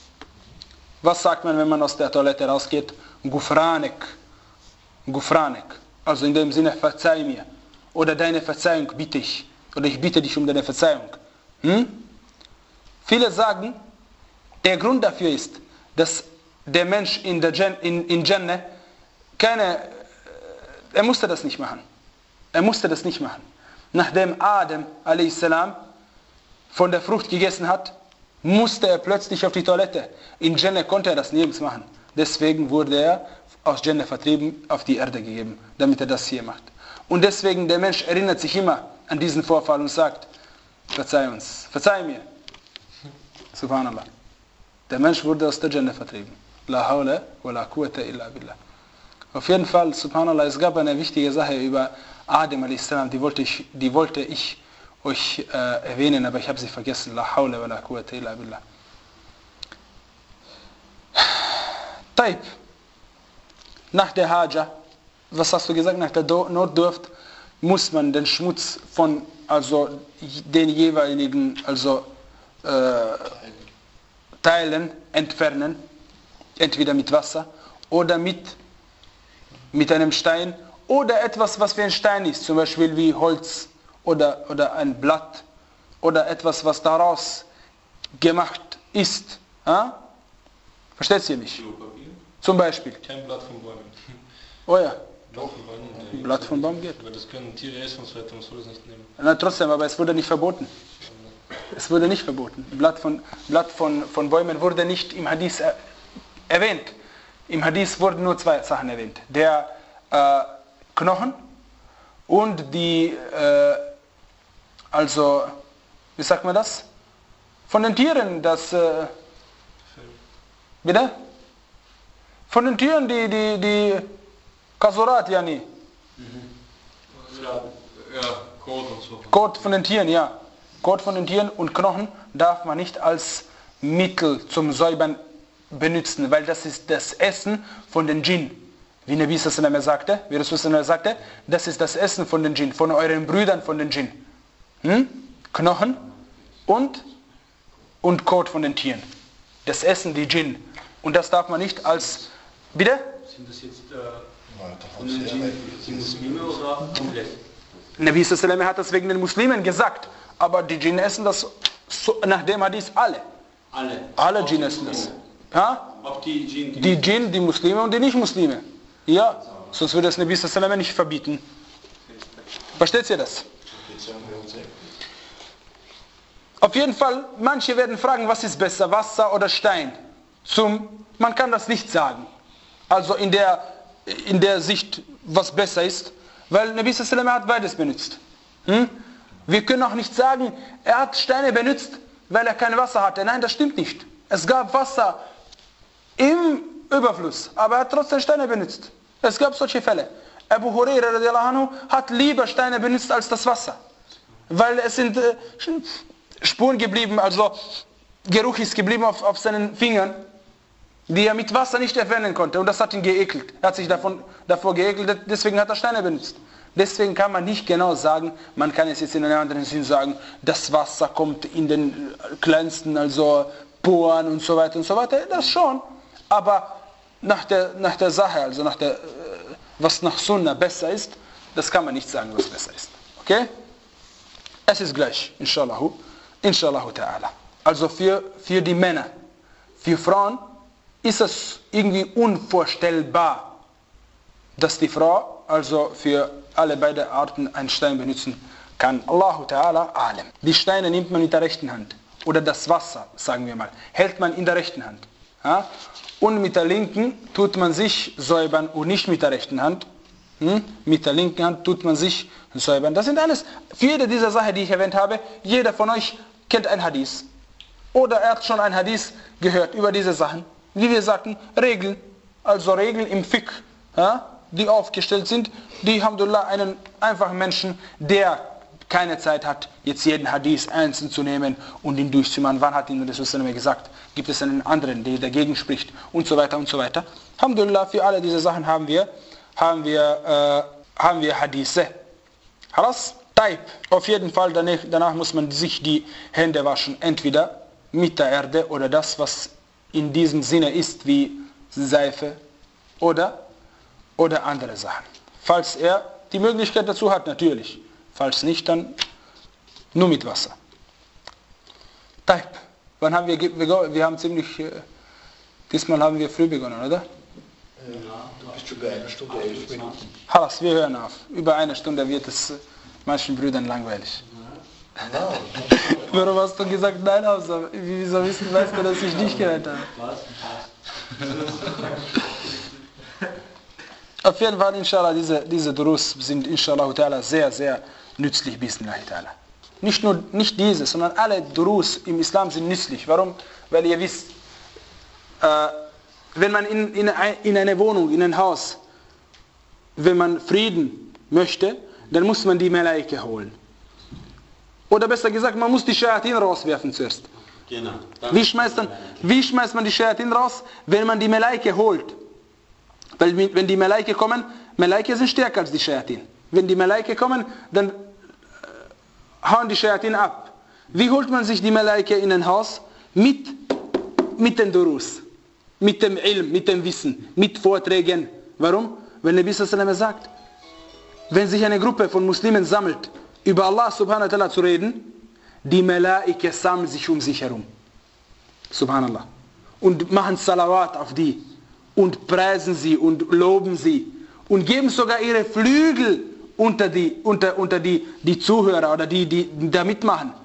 Was sagt man, wenn man aus der Toilette rausgeht? Gufranek. Gufranek. Also in dem Sinne, verzeih mir. Oder deine Verzeihung bitte ich. Oder ich bitte dich um deine Verzeihung. Hm? Viele sagen, der Grund dafür ist, dass der Mensch in der Jan- in, in Jannah keine, er musste das nicht machen. Er musste das nicht machen. Nachdem Adam a s. von der Frucht gegessen hat, musste er plötzlich auf die Toilette. In Jannah konnte er das nirgends machen. Deswegen wurde er aus Jannah vertrieben, auf die Erde gegeben, damit er das hier macht. Und deswegen, der Mensch erinnert sich immer an diesen Vorfall und sagt, verzeih uns, verzeih mir. Subhanallah. Der Mensch wurde aus der Jannah vertrieben. La hawla wa la quwwata illa billah. Auf jeden Fall, subhanallah, es gab eine wichtige Sache über Adam a s. Die wollte ich, die wollte ich euch äh, erwähnen, aber ich habe sie vergessen. La hawla wa la quwwata illa billah. Taib. Nach der Haja, was hast du gesagt, nach der Notdurft muss man den Schmutz von also den jeweiligen also äh, Teilen entfernen, entweder mit Wasser oder mit, mit einem Stein oder etwas, was wie ein Stein ist, zum Beispiel wie Holz oder, oder ein Blatt oder etwas, was daraus gemacht ist. Ja? Versteht ihr nicht? Zum Beispiel. Kein Blatt von Bäumen. Oh ja. Blatt von Bäumen. Ein Blatt von Baum geht. Weil das können Tiere essen und so weiter, man soll das nicht nehmen. Na trotzdem, aber es wurde nicht verboten. Es wurde nicht verboten. Blatt von, Blatt von, von Bäumen wurde nicht im Hadith er, erwähnt. Im Hadith wurden nur zwei Sachen erwähnt. Der äh, Knochen und die, äh, also, wie sagt man das? Von den Tieren, das, äh, bitte? Von den Tieren, die, die, die Kasurat, ja nie. Ja, ja, Kot und so. Kot von den Tieren, ja. Kot von den Tieren und Knochen darf man nicht als Mittel zum Säubern benutzen, weil das ist das Essen von den Djinn. Wie Nabi sallallahu alaihi sagte, wie Rasul sagte, das ist das Essen von den Djinn, von euren Brüdern von den Djinn. Hm? Knochen und, und Kot von den Tieren. Das Essen die Djinn. Und das darf man nicht als... Bitte? Sind das jetzt äh, von den Djinn die Muslime oder komplett? Nabi sallallahu alaihi hat das wegen den Muslimen gesagt, aber die Djinn essen das so, nach dem Hadith alle. Alle? Alle Djinn essen das. Ja? Auch die Djinn? Die, die Djinn, die Muslime und die Nicht-Muslime. Ja, sonst würde das Nabi sallallahu alaihi nicht verbieten. Versteht ihr das? Auf jeden Fall, manche werden fragen, was ist besser, Wasser oder Stein? Zum, man kann das nicht sagen. Also in der, in der Sicht, was besser ist, weil Nabi sallallahu alaihi hat beides benutzt. Hm? Wir können auch nicht sagen, er hat Steine benutzt, weil er kein Wasser hatte. Nein, das stimmt nicht. Es gab Wasser im Überfluss, aber er hat trotzdem Steine benutzt. Es gab solche Fälle. Abu Huraira radiallahu anhu hat lieber Steine benutzt als das Wasser. Weil es sind äh, Spuren geblieben, also Geruch ist geblieben auf, auf seinen Fingern, die er mit Wasser nicht entfernen konnte. Und das hat ihn geekelt. Er hat sich davon, davor geekelt, deswegen hat er Steine benutzt. Deswegen kann man nicht genau sagen, man kann es jetzt in einem anderen Sinn sagen, das Wasser kommt in den kleinsten, also Poren und so weiter und so weiter. Das schon. Aber nach der, nach der Sache, also nach der, was nach Sunnah besser ist, das kann man nicht sagen, was besser ist. Okay? Es ist gleich, inshallah. Inshallah ta'ala. Also für, für die Männer, für Frauen ist es irgendwie unvorstellbar, dass die Frau also für alle beide Arten einen Stein benutzen kann. Allahu ta'ala alim. Die Steine nimmt man mit der rechten Hand. Oder das Wasser, sagen wir mal, hält man in der rechten Hand. Ja? Und mit der linken tut man sich säubern und nicht mit der rechten Hand. Hm? Mit der linken Hand tut man sich säubern. Das sind alles, für jede dieser Sachen, die ich erwähnt habe, jeder von euch kennt ein Hadith. Oder er hat schon ein Hadith gehört über diese Sachen. Wie wir sagten, Regeln, also Regeln im Fiqh, ja, die aufgestellt sind, die, alhamdulillah, einen einfachen Menschen, der keine Zeit hat, jetzt jeden Hadith einzeln zu nehmen und ihn durchzumachen. Wann hat ihn Rasul gesagt? Gibt es einen anderen, der dagegen spricht? Und so weiter und so weiter. Alhamdulillah, für alle diese Sachen haben wir, haben wir, äh, haben wir Hadithe. Halas? Taib. Auf jeden Fall, danach, danach muss man sich die Hände waschen, entweder mit der Erde oder das, was in diesem Sinne ist, wie Seife oder, oder andere Sachen. Falls er die Möglichkeit dazu hat, natürlich. Falls nicht, dann nur mit Wasser. Taib. Wann haben wir, wir haben ziemlich, äh, diesmal haben wir früh begonnen, oder? Ja, du bist schon bei einer Stunde, elf Minuten. Halas, wir hören auf. Über eine Stunde wird es äh, manchen Brüdern langweilig. No. Warum hast du gesagt, nein, Hauser? Wieso wissen, weißt du, dass ich nicht gehört habe? Auf jeden Fall, inshallah, diese, diese Durus sind inshallah sehr, sehr nützlich, bismillah ta'ala. Nicht nur, nicht diese, sondern alle Durus im Islam sind nützlich. Warum? Weil ihr wisst, äh, wenn man in, in, in eine Wohnung, in ein Haus, wenn man Frieden möchte, dann muss man die Malaike holen. Oder besser gesagt, man muss die Shayatin rauswerfen zuerst. Genau. Wie schmeißt, dann, wie schmeißt man die Shayatin raus? Wenn man die Malaike holt. Weil wenn die Malaike kommen, Malaike sind stärker als die Shayatin. Wenn die Malaike kommen, dann äh, hauen die Shayatin ab. Wie holt man sich die Malaike in ein Haus? Mit, mit den Durus, mit dem Ilm, mit dem Wissen, mit Vorträgen. Warum? Weil Nabi sallallahu alaihi wasallam sagt, wenn sich eine Gruppe von Muslimen sammelt, über Allah subhanahu wa ta'ala zu reden, die Malaike sammeln sich um sich herum. Subhanallah. Und machen Salawat auf die. Und preisen sie und loben sie. Und geben sogar ihre Flügel unter die, unter, unter die, die Zuhörer oder die, die da mitmachen.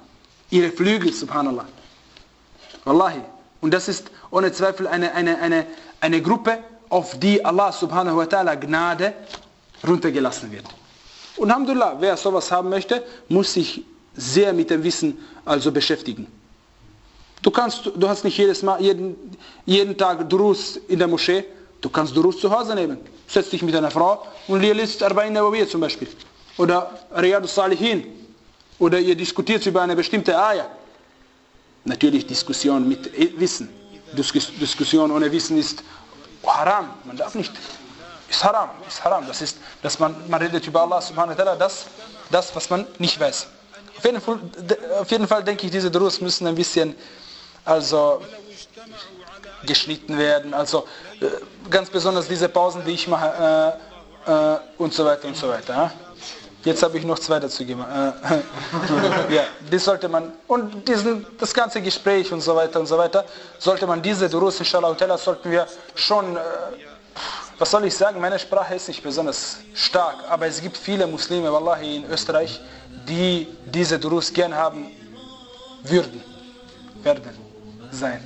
ihre Flügel, subhanallah. Wallahi. Und das ist ohne Zweifel eine, eine, eine, eine Gruppe, auf die Allah subhanahu wa ta'ala Gnade runtergelassen wird. Und alhamdulillah, wer sowas haben möchte, muss sich sehr mit dem Wissen also beschäftigen. Du kannst, du hast nicht jedes Mal, jeden, jeden Tag Durus in der Moschee, du kannst Durus zu Hause nehmen. Setz dich mit einer Frau und ihr liest Arba'in Nawawiyya zum Beispiel. Oder Riyadus Salihin. Oder ihr diskutiert über eine bestimmte Ayah. Natürlich Diskussion mit Wissen. Diskussion ohne Wissen ist haram. Man darf nicht. Ist haram. Ist haram. Das ist, dass man, man redet über Allah subhanahu wa ta'ala, das, das, was man nicht weiß. Auf jeden Fall, auf jeden Fall denke ich, diese Durus müssen ein bisschen also geschnitten werden. Also ganz besonders diese Pausen, die ich mache äh, äh, und so weiter und so weiter. Ja? Jetzt habe ich noch zwei dazu gemacht. Äh, ja, die sollte man, und diesen, das ganze Gespräch und so weiter und so weiter, sollte man diese Durus, inshallah, sollten wir schon, äh, was soll ich sagen, meine Sprache ist nicht besonders stark, aber es gibt viele Muslime, wallahi, in Österreich, die diese Durus gern haben würden, werden, sein.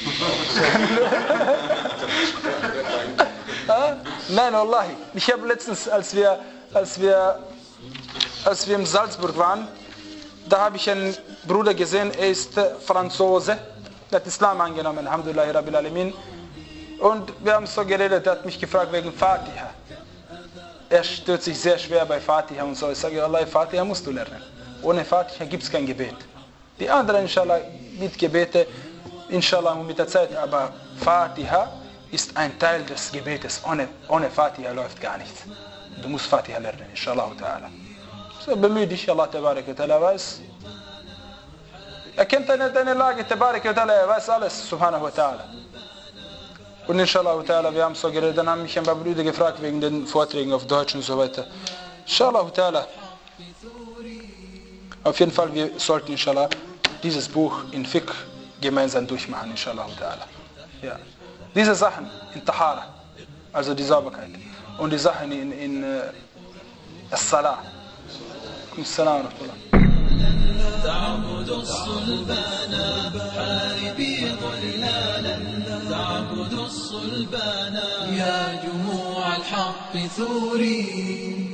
ah? Nein, wallahi. Ich habe letztens, als wir, als wir, als wir in Salzburg waren, da habe ich einen Bruder gesehen, er ist Franzose, der hat Islam angenommen, alhamdulillah, rabbil alamin. Und wir haben so geredet, er hat mich gefragt wegen Fatiha. Er stört sich sehr schwer bei Fatiha und so. Ich sage, Allah, Fatiha musst du lernen. Ohne Fatiha gibt es kein Gebet. Die anderen, inshallah, mit Gebete, inshallah, mit der Zeit, aber Fatiha ist ein Teil des Gebetes. Ohne, ohne Fatiha läuft gar nichts. Du musst Fatiha lernen, inshallah ta'ala. So bemühe dich, Allah tabarak wa ta'ala weiß. Er kennt deine, deine Lage, tabarak wa ta'ala, er weiß alles, subhanahu wa ta'ala. Und inshallah ta'ala, wir haben so geredet, dann haben mich ein paar Brüder gefragt wegen den Vorträgen auf Deutsch und so weiter. Inshallah ta'ala. Auf jeden Fall, wir sollten inshallah dieses Buch in Fiqh gemeinsam durchmachen, inshallah ta'ala. Ja. Diese Sachen in Tahara, also die Sauberkeit, und die Sachen in, in uh, As-Salah. As-Salam wa rahmatullah. تعبد الصلبان حاربي ضلالا تعبد الصلبان يا جموع الحق ثوري